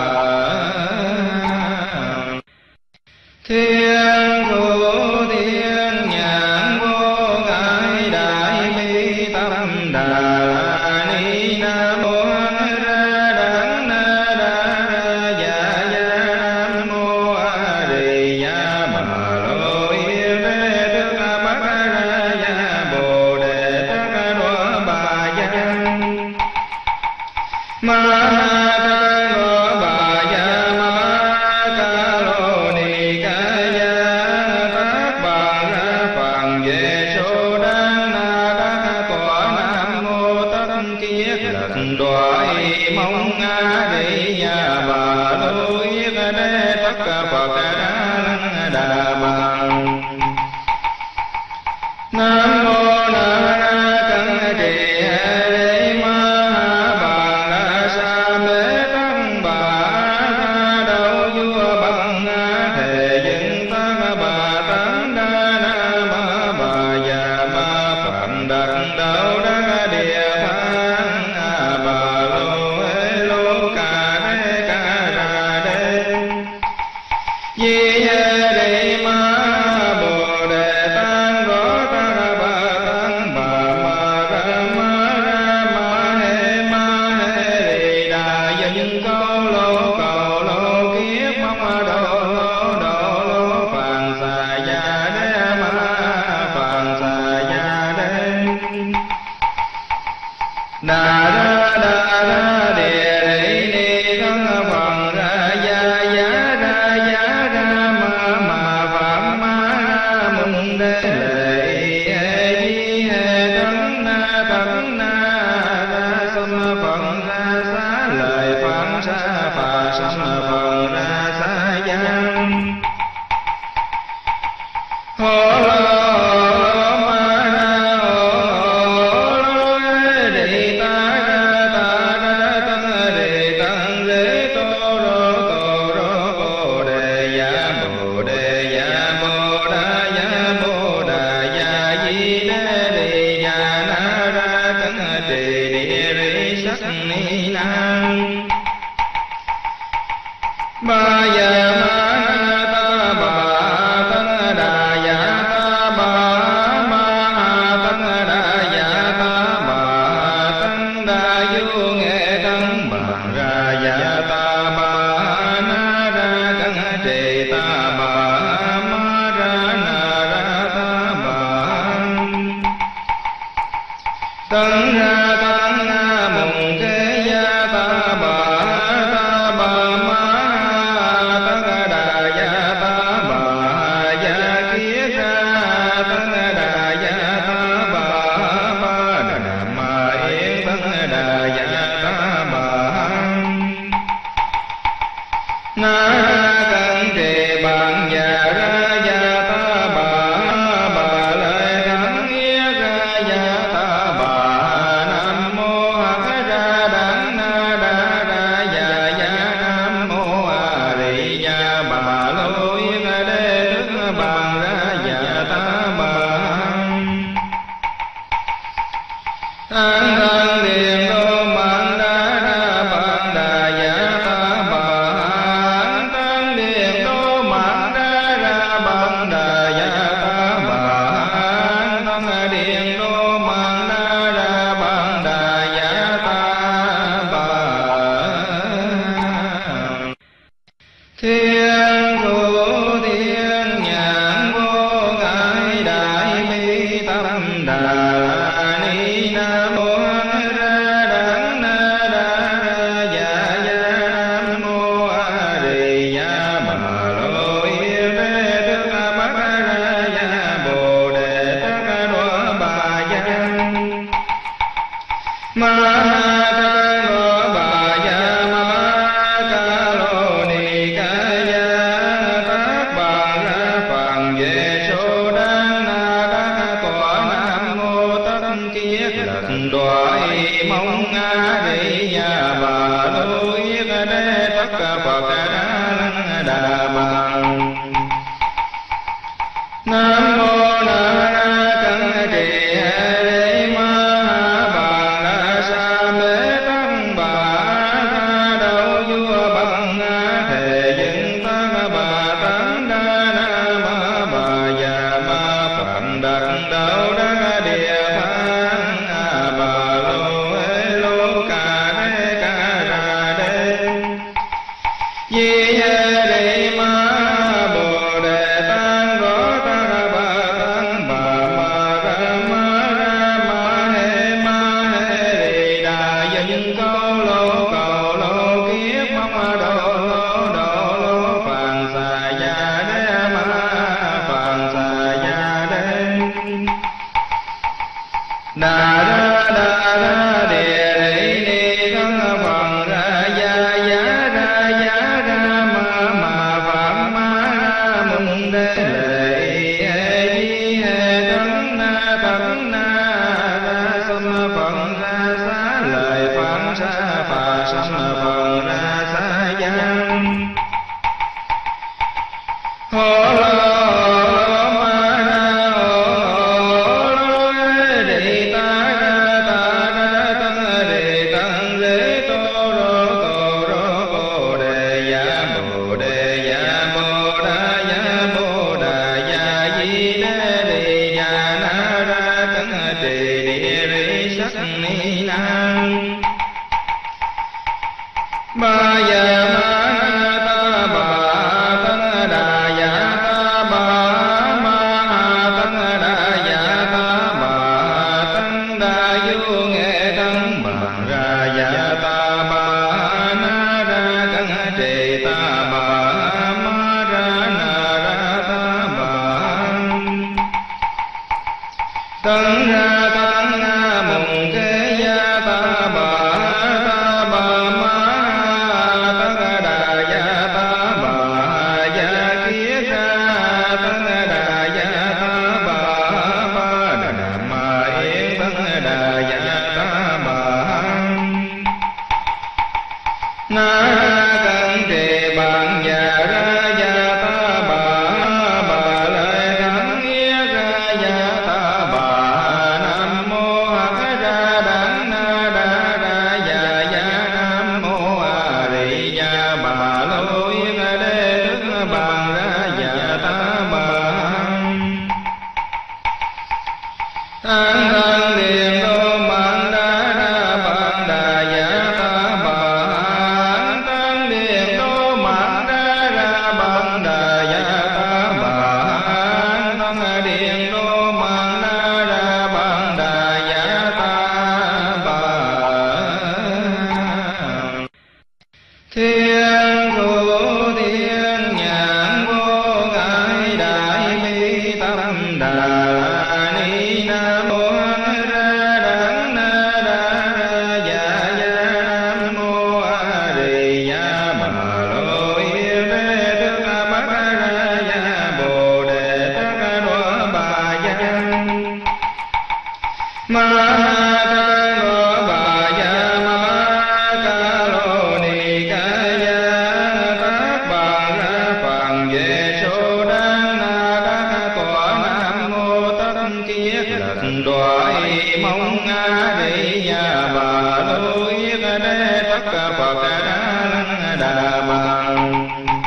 Thiên thủ thiên nhãn vô ngại đại bi tâm đà la ni nam mô hắc ra đắng na đa ra dạ dạ nam mô a di đà bà lô yên đế đức bát ra dạ bồ đề tát đô bà giang ma ta ngô bà ya ma ca lô ni ca ya tát bà ra phàn về số đan na đa tọa nam mô tất kiết lệnh đoại mong a di đà bà lô yết đế tất phật đa lăng đà bằng Nam mô Na Ra Cẩn Trì Hê Ma Bà La Sa Mê Tăng Bà Tha Đậu Vua Bằng Thề Dựng Tăng Bà Tăng Đa Na Ma Bà Già Ma Phạn Đặc Đậu Đa Địa Thang Bà Lô Hê Lô Ca Đê Ca Đà Đê Di Hê Đề Ma Bồ Đề Tăng Rõ Ta Bà Tăng Bà Ma Ra Ma Ra Ma Hê Ma Hê Đề Đà Dinh Câu Lô Cầu Lô Kiếp Mong Đô Lô Đô Lô Phạn Xà Gia Đê Ma Phạn Xà Gia Đê Đà Ra Đà Ra Địa Đề Ni Thân Phật Ra Gia Giá Ra Giá Ra Ma Ma Phạm Ma Ra Mùng Đê Lệ Hê Di Hê Thân Na đi nhà na ra cấn trì địa ri sắc ni na ba ya ma ta ba tăng đà ya ta ba ma tăng đà ya ta ba tăng đà du nghệ tăng bà ra ya ta ba na ra cấn trì ta ba ma ra na ra ta ba tăng ra tăng na mùng kế ya ta ba ta ba ma tăng đà ya ta ba ya kiết ra tăng đà ya ta ba ba đà ma yên tăng đà ya ta ba na cấn trì bằng ya ra ya ta ba ba lời thắng nghĩa ra ya ta ba nam mô hắc ra đắng na đa ra ya ya nam mô a di đà bà lô yên đế đức bằng ra ya ta ba an thân điện đô bằng đa ra bằng đà ya ta ba an thân điện đô bằng đa ra bằng đà ya ta ba an thân điện đô bằng đa ra bằng đà ya ta ba thiên thủ thiên nhãn vô ngại đại bi tâm đà ni nam mô ra đắng na đa ra ya ya nam mô a di đà bà lô yên đế đức bát ra ya bồ đề tất đô bà văn ma ca lô bà ya ma ca lô ni ca ya tác bà ra phần về số đa na đa có nam mô tất kiết lật đoại mong a di đà bà lô yên đế tất phật đa đà bằng nam mô na ra cấn trì hê ma bà la sa mê tăng bà đầu vua bằng thể dựng tăng bà tăng đa na ma bà già ma phận đặt đầu đa địa thang bà lô hê lô ca đê ca ra đê di hê đi ma bồ đề tăng rõ ta bà tăng bà ma ra ma ra ma hê ma hê đi đà dân câu lô cầu lô kiết mong đồ lô đồ lô phàn xà ya đê ma phàn xà ya đê đà ra đà ra địa đi ni thân phần ra ya ya ra ya ra ma ma phạm ma ra mùng đế lệ hê di hê tấn na tấn na ra xâm phần ra xá lời phán sa phà xâm phần ra xá giang hô lô ma ra hô lô đi ta ra ta ra tăng đi tăng lễ tô rô tô rô bồ đề ya bồ đề ya bồ đà ya bồ đà ya di đế đi ya na ra cấn trì địa ri sắc ni na ba ya ma ta ba tăng đà ya ta ba ma tăng đà ya ta ba tăng đà du nghệ tăng bà ra ya ta ba na ra cấn trì ta ba ma ra na ra ta ba tăng ra tăng na mùng kế ya ta ba ta ba ma tăng đà ya ta ba ya kiết ra tăng đà ya ta ba ba đà ma yên tăng đà ya ta ba na cấn trì bằng ya ra ya ta ba ba lời thắng nghĩa ra ya ta ba tăng điện đô mạng đa đa bằng đà ya ta bà tăng điện đô mạng đa đa bằng đà ya ta bà tăng điện đô mạng đa đa bằng đà ya ta bà thiên thủ thiên nhãn vô ngại đại bi tâm đà ni nam mô ra đắng na đa ra dạ dạ nam mô a di đà bà lô yên đế thức bát ra ya bồ đề tát đô bà văn ma ta đô bà ya ma ca lô ni ca ya tát bà ra phàm về số đa na đa tọa nam mô tất kiết lật đoại mong a di đà bà lô yết đế tất phật đa lăng đà bằng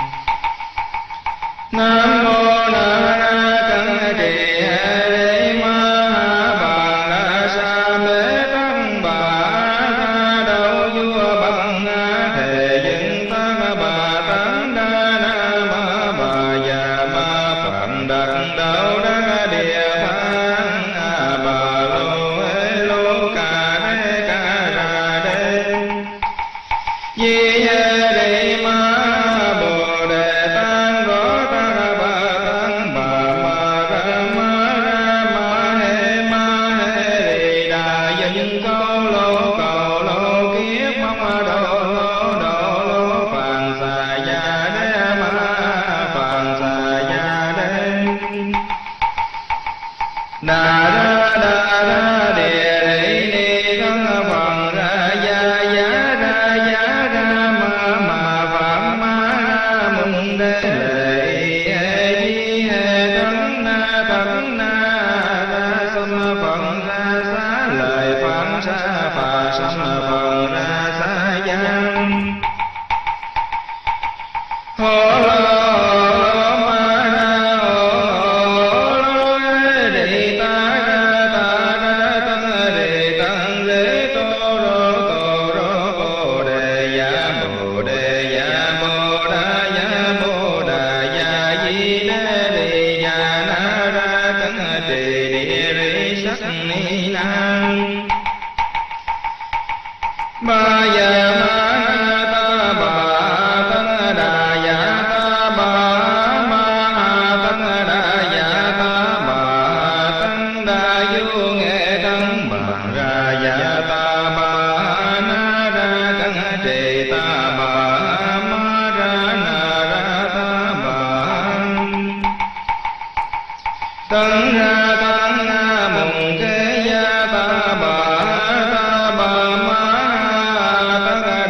nam mô na ra cẩn trì hệ đế ma bà la sa mê tăng bà tha đầu vua bằng thể dựng tăng bà tăng đa na ma bà già ma phạn đặc đạo đa địa thang a bà lô hê lô ca đê ca đà đê di hê đế ma bồ đề tăng rõ ta bà tăng bà ma ra ma ra ma hê ma hê đi đà dân câu lô cầu lô kiếp mong đồ lô đồ lô phàn xà ya đế ma phàn xà ya đế đà ra đà ra địa đế ni thân phật ra ya ya ra ya ra ma ma phạm ma ra mùng đế lệ hê di hê thân na thân na ra sâm phật ra xá lợi phật sa phà sâm phật ra xá giang hô lô ma ra hô lô đi ta ra ta ra tăng đi tăng lễ tô rô tô rô bồ đề ya bồ đề ya bồ đà ya bồ đà ya di đế đi ya na ra cẩn trì địa ri sắc ni nam ba ya ma ta bà tăng đà ya ta bà ma tăng đà ya ta bà tăng đà du nghệ tăng bà ra ya ta bà na ra cẩn trì ta bà ma ra na ra ta bà tăng ra tăng na mùng kế ya ta bà ta bà ma tăng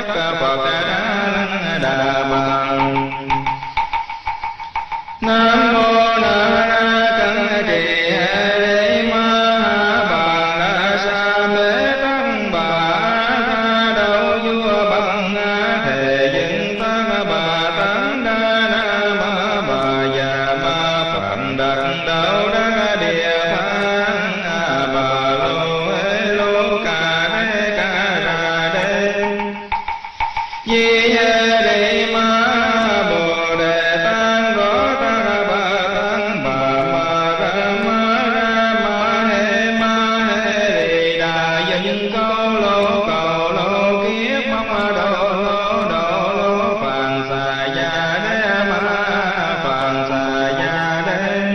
Phật Đà Bằng. Nam mô Na Cẩn Trì Hê Ma Bà La Sa Mê Tăng Bà Tha Đầu Vua Bằng Thề Dựng Tăng Bà Tăng Đa Na Ma Bà Già Ma Phạm Đặc Đạo Đa Địa Thang Bà Lô Hê Lô Ca Đê Ca Ra Đê Di Hê Đề Ma Bồ Đề Tăng Gó Ta Bà Tăng Bà Ma Ra Ma Ra Ma Hê Ma Hê Rì Đà Dân Câu Lô Cầu Lô Kiếp Mong Đô Lô Đô Lô Phạn Xà Gia Đê Ma Phạn Xà Gia Đê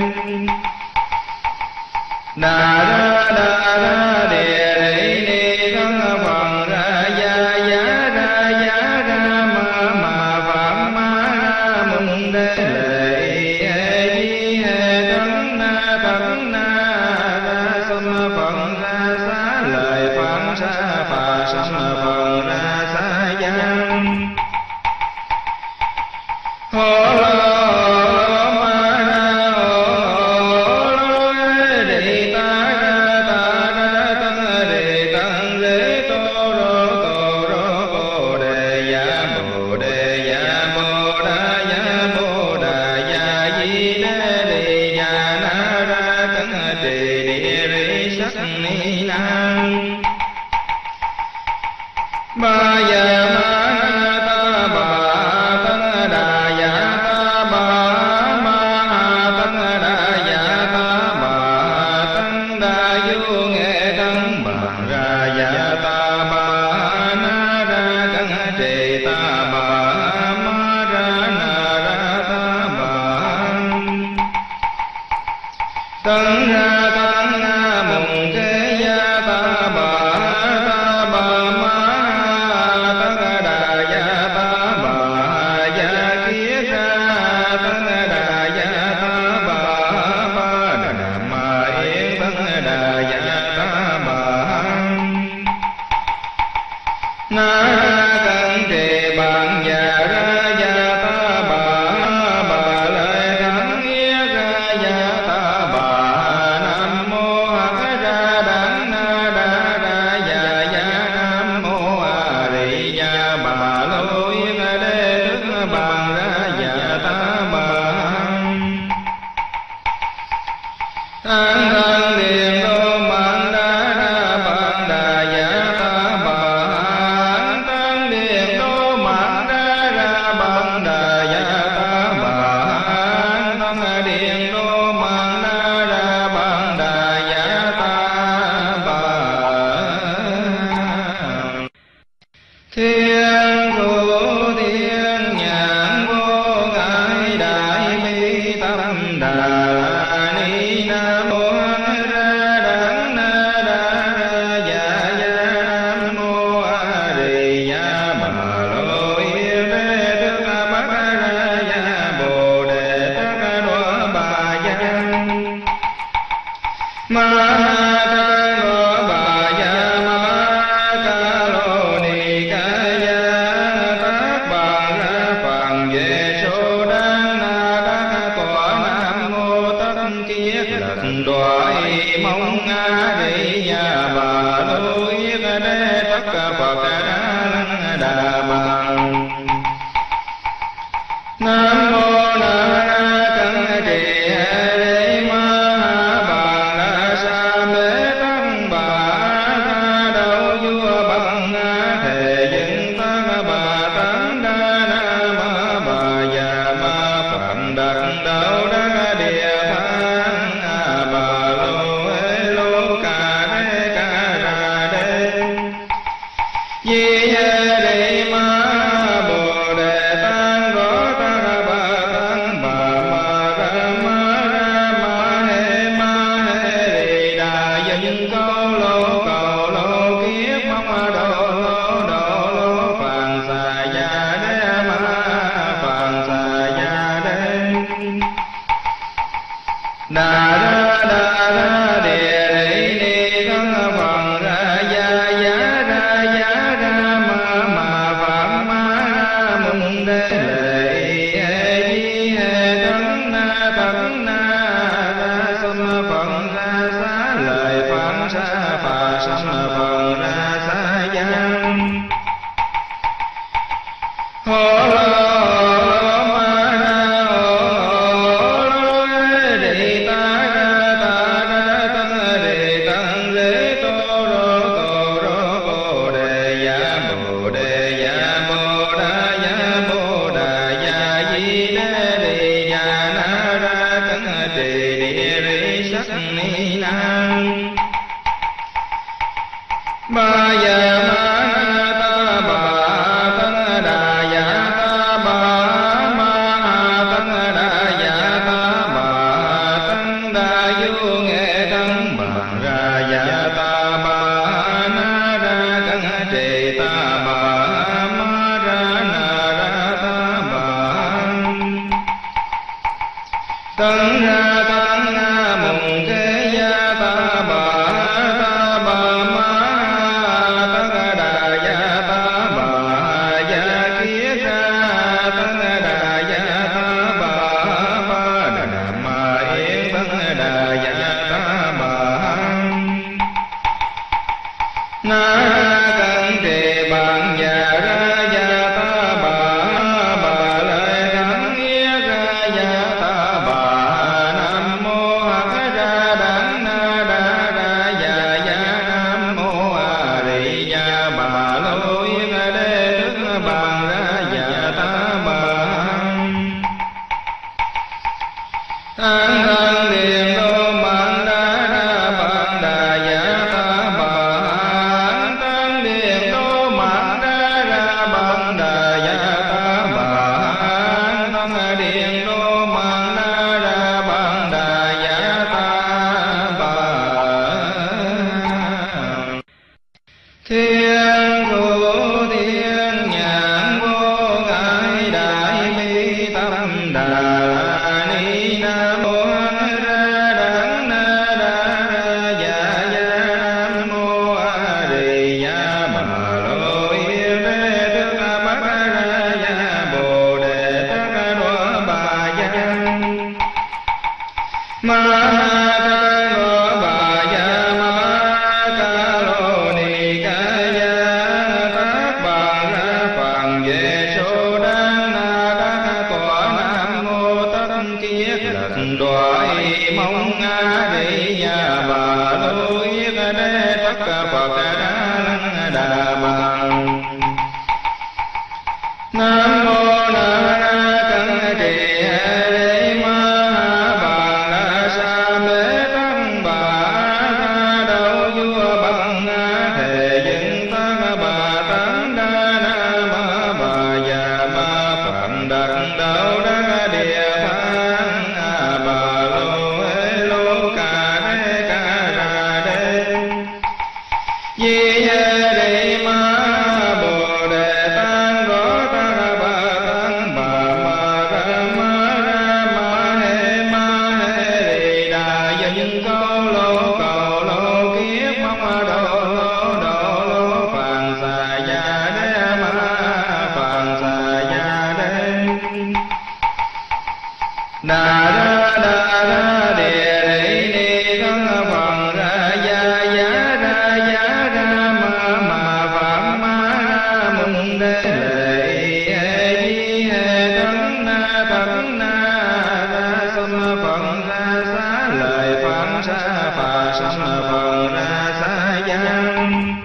Đà Ra Đà Ra Địa Rị Ni Thân Phật Ra Gia Gia Ra Gia Ra Ma Ma Phạm Ma Ra Mùng Đê Lệ Hê Di Hê Thân Na Thân Na Ra Sâm Phật Ra Xá Lợi Phạn Sa Phà Sâm Phật Ra Xá Giang Hô Lô Ma Ra Hô Lô Rì Ta Ra Ta Ra Tân Rì Tân Rì Tô Rô Tô Rô Bồ Đề Ya Bồ Đề Ya Bồ Đà Ya Bồ Đà Ya Di Đê Rì Ya Na Ra Cẩn Trì Địa Rì Sắc Ni Nam Ba Ya Ma Na Ta Bà Tân Đà Ya Ta Bà Ma Tân Đà Ya Ta Bà Tân Đà Du Nghệ Tân Bà Ra Ya Ta Bà Na Ra Cẩn Trì Ta Bà Ma Ra Na Ra Ta Bà Tân Ra Tân Na Mùng Kế Ya Ta Bà Ta Bà Ma Tân Đà Ya Ta Bà Ya Kiết Ra Tân Đà Ya Ta Bà Ba Đà Ma Yên Tân Đà Ya Ta Bà Na Cẩn Trì Bằng Già Ra Ya Ta Bà Bà Lợi Thắng Yết Ra Ya Ta Bà Nam Mô Hắc Ra Đắng Na Đa Ra Ya Ya Nam Mô A Di Ya Bà Lô Yết Đê Đức Bằng Ra Ya Ta Bà An Thân Điện Đô Mạng Đa Đa Bằng Đà Ya Ta Bà An Thân Điện Đô Mạng Đa Đa Bằng Đà Ya Ta Bà An Thân Điện Đô Mạng Đa Đa Bằng Đà Ya Ta Bà Thiên thủ thiên nhãn vô ngại đại bi tâm đà ni nam mô Hắc Ra Đắng Na Đa Ra Ya Ya Nam mô A Di Ya Bà Lô Yết Đê Đức Bắc Ra Ya Bồ Đề Tất Đô Bà Giang Ma Ca Lô Bà Ya Ma Ca Lô Ni Ca Ya Tát Bà Ra Phạn Về Số Đa Na Đa Cỏ Nam Mô Tất Kiết Lật Đoại Mong A Di Ya Bà Lô Yết Đê Tất Phật Đà Bằng. Nam mô Na Cẩn Trì Hê Ma Bà La Sa Mê Tăng Bà Tha Đầu Vua Bằng Thề Dựng Tăng Bà Tăng Đa Na Ma Bà Già Ma Phạm Đặc Đạo Đa Địa Thang Bà Lô Hê Lô Ca Đê Ca Ra Đê Di Hê Đề Ma Bồ Đề Tăng Gó Ta Bà Tăng Bà Ma Ra Ma Ra Ma Hê Ma Hê Rì Đà Dân Câu Lô Cầu Lô Kiếp Mong Đô Lô Đô Lô Phạn Xà Gia Đê Ma Phạn Xà Gia Đê Đà Ra Đà Ra Địa Rị Ni Thân Phật Ra Gia Gia Ra Gia Ra Ma Ma Phạm Hô lô ma na hô lô đề ta ra ta ra tăng đề tăng lễ tô rô tô rô bồ đề ya bồ đề ya bồ đà ya bồ đà ya di đà đề ya na ra tăng đề đề rê sắc ni na ba ya ma na ta ba tăng đà ya ta ba ma tăng đà ya ta ba tăng đà vô nghệ tăng bà ra ya ta ba na ra tăng đề ta ba ma ra na ra ta ba tăng ra tăng na mùng thế ya ta ba ta ba ma tăng đà ya ta ba ya kiết ra tăng đà ya ta ba ba đà ma yên tăng đà ya ta ba na tăng đề bằng ya ra ya ta ba ba lời thắng nghĩa ra ya ta ba nam mô a ra đắng na đa ra ya ya nam mô a di đà bà lô yên đế đức bằng ra ya ta ba tăng tăng điện đô mạng đa ra bằng đà ya ta ba tăng điện đô mạng đa ra bằng đà ya ta ba tăng điện đô mạng đa ra bằng đà ya ta ba thiên thủ thiên nhãn vô ngại đại bi tâm đà ni nam mô ra đắng na đa ra ya ya nam mô a di đà bà lô yên đế đức bát ra ya bồ đề tát đô bà văn ma ta đô bà ya ma ca lô ni ca ya tát bà ra phàm về số đa na đa tọa nam mô tất kiết lật đoại mong a di đà bà lô yên đế tất phật đa lăng đà bằng nam mô na ra căng trì hê ma bà la sa mê tăng bà tha đầu vua bằng thề dân tăng bà tăng đa na ma bà già ma phạn đặc đạo đa địa thang a bà lô hê lô ca đê ca ra đê di hê đề ma bồ đề tăng rõ ta bà tăng bà ma ra ma ra ma hê ma hê đề đà dân câu lô cầu lô kiếp mong đô lô đô lô phàn xà ya đê ma phàn xà ya đê đà ra đà ra địa đề ni thân phật ra ya ya ra ya ra ma ma phạm ma ra mùng đê lệ hê di hê thân na thân na ra sâm phật ra xá lời phật sa phà sâm phật ra sa giang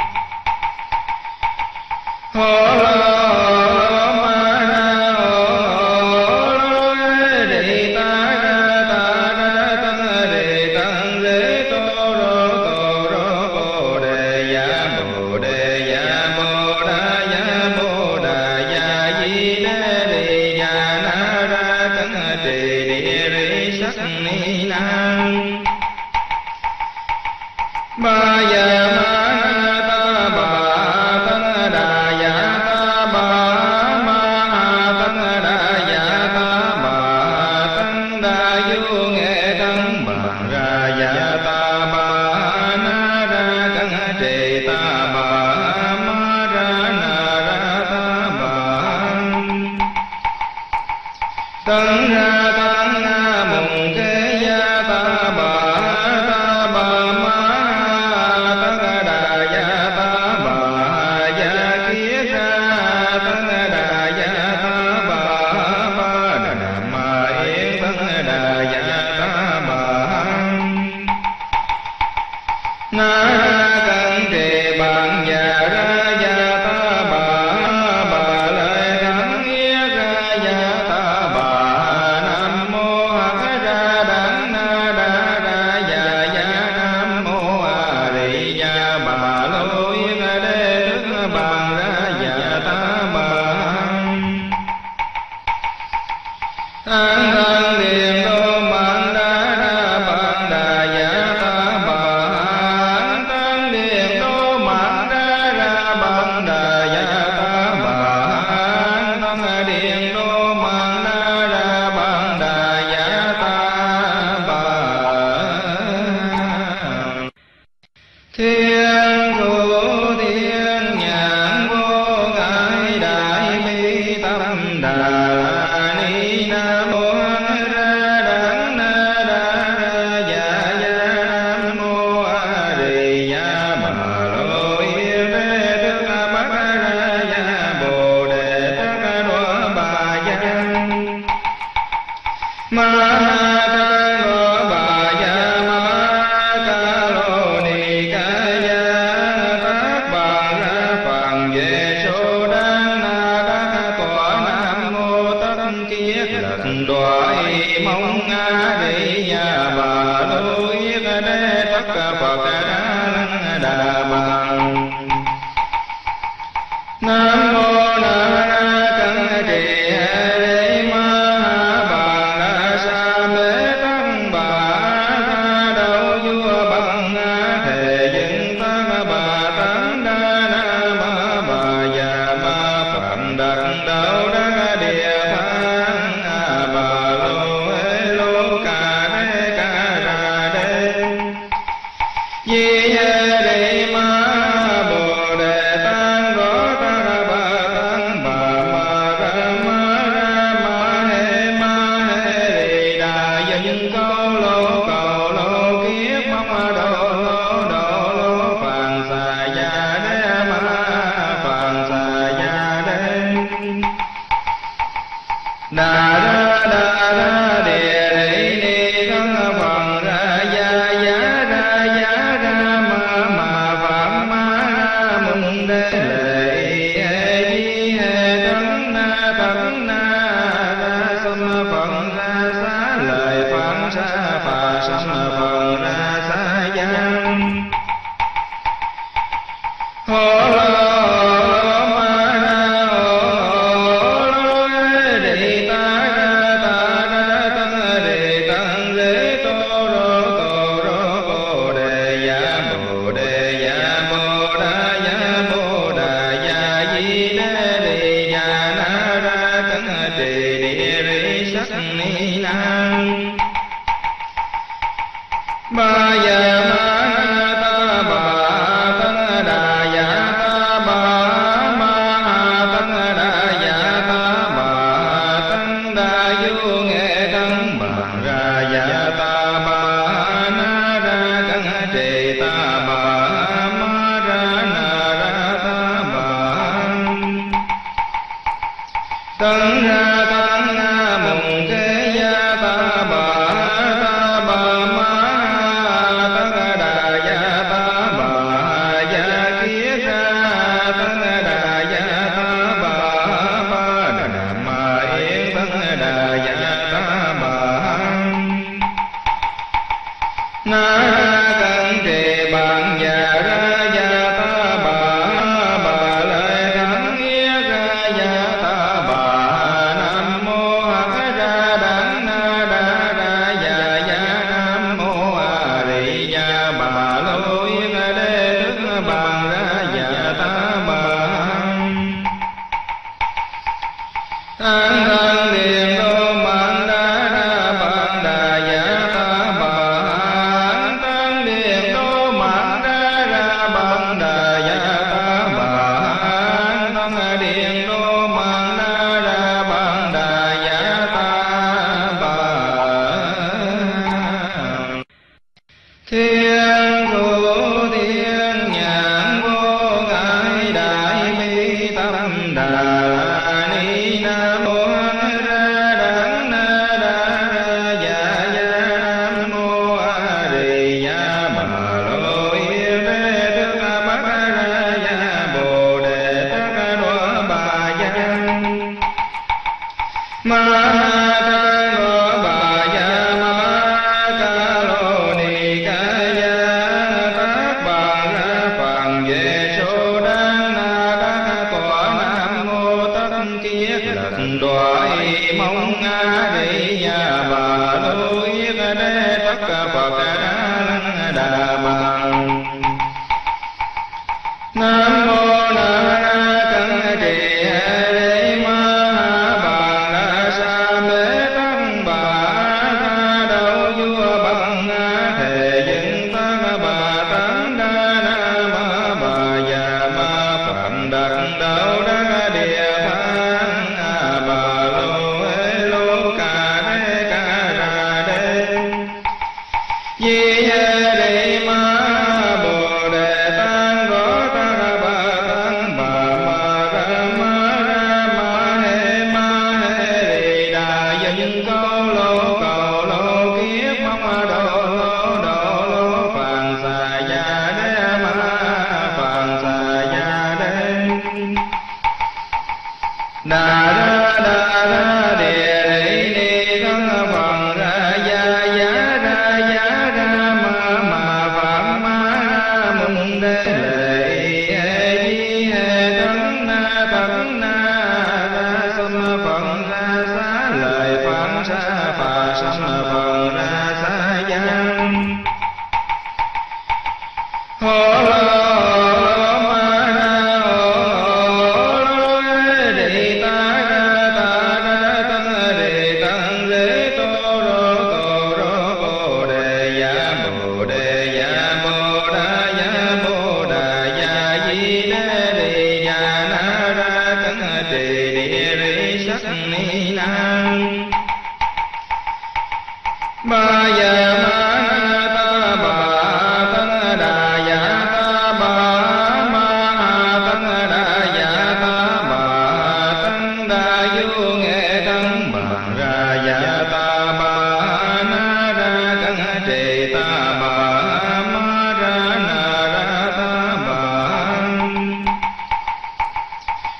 hô lô ma na hô lô đề ta ra ta ra tăng đề tăng lễ tô rô tô rô bồ đề ya bồ đề ya bồ đà ya bồ đà ya di đà đề ya na ra tăng đề đề rê sắc ni na ba ya ma na ta ba tăng đà ya ta ba ma tăng đà ya ta ba tăng đà vô nghệ tăng bà ra ya ta ba na ra tăng đề ta ba ma ra na ra ta ba tăng ra tăng na mùng thế ya ta ba ta ba ma tăng đà ya ta ba ya kiết ra tăng đà ya đoại mong a di đà bà lô yết đế tất Phật đà đà bằng. Nam mô Na Căng Trì Hê Ma Bà La Sa Mê Tăng Bà Tha Đầu Vua Bằng Thề Dân Tăng Bà Tăng Đa Na Ma Bà Già Ma Phạm Đặc Đạo Đa Địa Thang Bà Lô Hê Lô Ca Đê Ca Ra Đê Di Hê Đề Ma Bồ Đề Tăng Gó Ta Bà Tăng Bà Ma Ra Ma Ra Ma Hê Ma Hê Rì Đà Dân Câu Lô Cầu Lô Kiết Mong Đô Lô Đô Lô Phạn Xà Gia Đê Ma Phạn Xà Gia Đê Đà Ra Đà Ra Địa Rì Ni Thân Phật Ra Gia Gia Ra Gia Ra Ma Ma Phạm Ma Ra Mùng Đê Lệ Hê Di Hê Tấn Na Tấn Na Ra Sâm Phật Ra Xá Lợi Phạn Sa Phà Sâm Phật Ra Xá Giang Hô Lô Ma Ra Hô Lô Rì Ta Ra Ta Ra Tân Rì Tân Rì Tô Rô Tô Rô Bồ Đề Ya Bồ Đề Ya Bồ Đà Ya Bồ Đà Ya Di Đê Rì Ya Na Ra Căng Trì Địa Rì Sắc Ni Nam Ba Ya Ma Na Ta Bà Tân Đà Ya Ta Bà Ma Tân Đà Ya Ta Bà Tân Đà Du Nghệ Tân Bà Ra Ya Ta Bà Na Ra Căng Trì Ta Bà Ma Ra Na Ra Ta Bà Tân Ra Tân Na Mùng Kế Ya Ta Bà Ta Bà Ma Tân Đà Ya Ta Bà Ya Kiết Ra Tân Đà Ya Ta Bà Ba Đà Ma Yên Tân Đà Ya Ta Bà Na Căng Trì Bạn Già Ra Ya Ta Bà Bà Lợi Thắng Yết Ra Ya Ta Bà Nam Mô Hắc Ra Đắng Na Đa Ra Ya Ya Nam Mô A Di Đà Bà Lô Yết Đế Đức Bằng Ra Ya Ta Bà An Thân Điện Đô Mạng Đa Đa Bằng Đà Ya Ta Bà An Thân Điện Đô Mạng Đa Đa Bằng Đà Ya Ta Bà An Thân Điện Đô Mạng Đa Đa Bằng Đà Ya Ta Bà Thiên thủ thiên nhãn vô ngại đại bi tâm đà ni nam mô Hắc Ra Đắng Na Đa Ra Ya Ya Nam Mô A Di Đà Bà Lô Yết Đế Thức Bắc Ra Ya Bồ Đề Tất Đô Bà Giang Ma Tha Ngô Bà Ya Ma Ca Lô Ni Ca Ya Tát Bà Ra Phạn Về Số Đa Na Đa Cỏ Nam Mô Tất Kiết Lật Đoại Mong A Di Đà Bà Lô Yết Đế Tất Phật Đà Đà Bằng. Nam mô Na Căng Trì Hê Ma Bà La Sa Mê Tăng Bà Tha Đầu Vua Bằng Thề Dân Tăng Bà Tăng Đa Na Ma Bà Già Ma Phạm Đặc Đạo Đa Địa Thang Bà Lô Hê Lô Ca Đê Ca Ra Đê Di Hê Đề Ma Bồ Đề Tăng Gó Ta Bà Tăng Bà Ma Ra Ma Ra Ma Hê Ma Hê Rì Đà Dân Câu Lô Cầu Lô Kiết Mong Đô Lô Đô Lô Phạn Xà Gia Đê Ma Phạn Xà Gia Đê Đà Ra Đà Ra Địa Rì Ni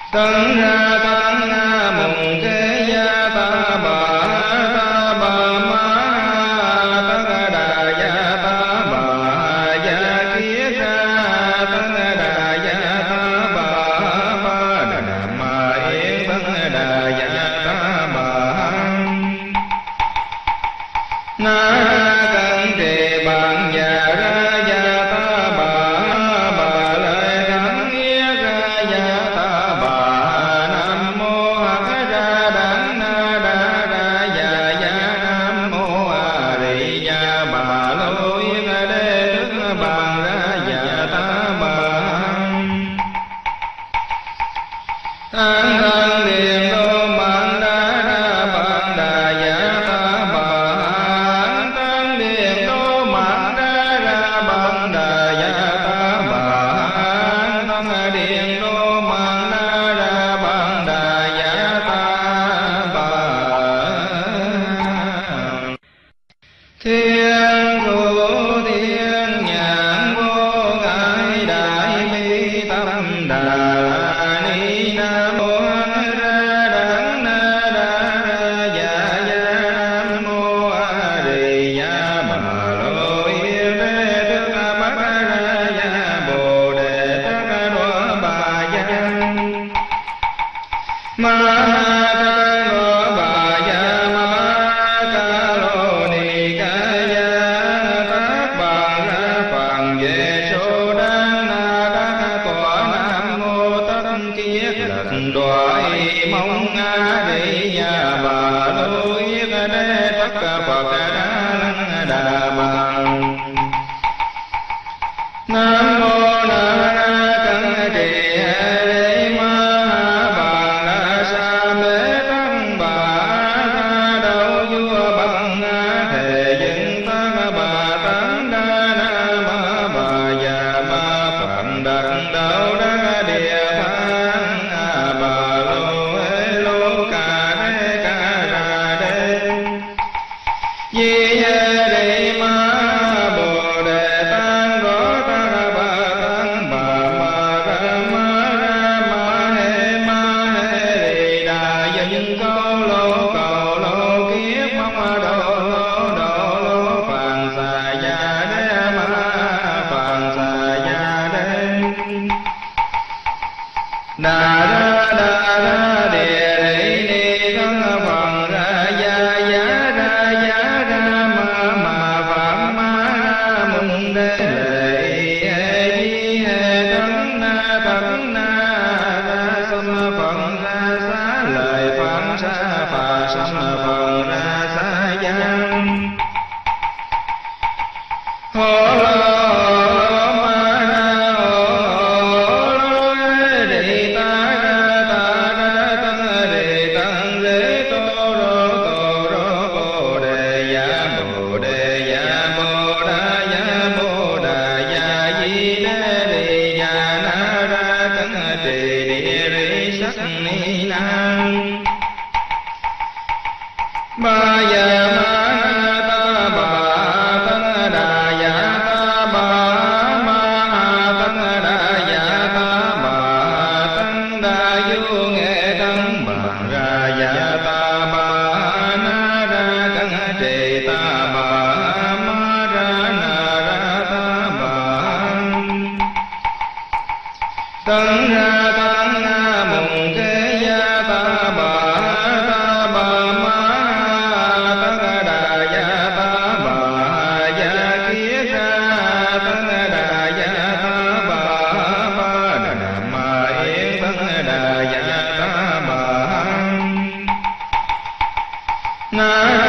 Tân ra tân na mùng kế gia ta bà ta bà ma tân đà gia ta bà gia kiết ra tân đà gia ta bà ba đà ma yên tân đà gia ta bà na cân trì bằng già ra gia ta bà bà lời thắng yết ra gia ta bà nam mô a ra đắng na đa ra gia gia nam mô a di đà bà lô yết đế đức bằng ra gia ta bà an thân điện đô mạng đa ra bằng đà gia ta bà an thân điện đô mạng đa ra bằng đà gia ta bà an thân điện đô mạng đa ra bằng đà gia ta bà thiên thủ thiên nhãn vô ngại đại bi tâm đà ni nam mô a ra đắng na đa ra dạ dạ nam mô a di đà bà lô yết đế đức bát ra dạ bồ đề tát đô bà gia ma ca đô bà gia ma ca lô ni ca gia tát bà ra phạn về số đa na đa tọa nam mô tất kiết lật đoại mong a di đà bà lô yết đế tất phật đa lăng đà bằng nam mô na ra cân trì hệ đế ma bằng đa sa mê tăng bà tha đầu vua bằng thể dựng tăng bà tăng đa na ma bà già ma phạn đặc đạo đa địa thang a bà lô hê lô ca đê ca ra đê di hê đề ma bồ đề tăng rõ ta bà tăng bà ma ra ma ra ma hê ma hê đi đà dân câu lô cầu lô kiếp mong đô lô đô lô phạn xà gia đê ma phạn xà gia đê đà ra đà ra địa rỉ ni thân phần ra gia giá ra giá ra ma ma phạm ma ra mùng đê lệ hê di hê thân na thân na ra xâm phần ra xá lời phạn sa phà xâm phần ra xá giang hô lô ma ra hô lô đi ta ra ta ra tăng đề tăng lễ tô rô tô rô bồ đề ya bồ đề ya bồ đà ya bồ đà ya di đế đi ya na ra cân trì địa ri sắc ni nam ba ya ma ta bà tăng đà ya ta bà ma tăng đà ya ta bà tăng đà du nghệ tăng bà ra ya ta bà na ra cân trì ta bà ma ra na ra ta bà tân ra tân na mùng kế gia ta bà ta bà ma tân đà gia ta bà gia kiết ra tân đà gia ta bà ba đà ma yên tân đà gia ta bà na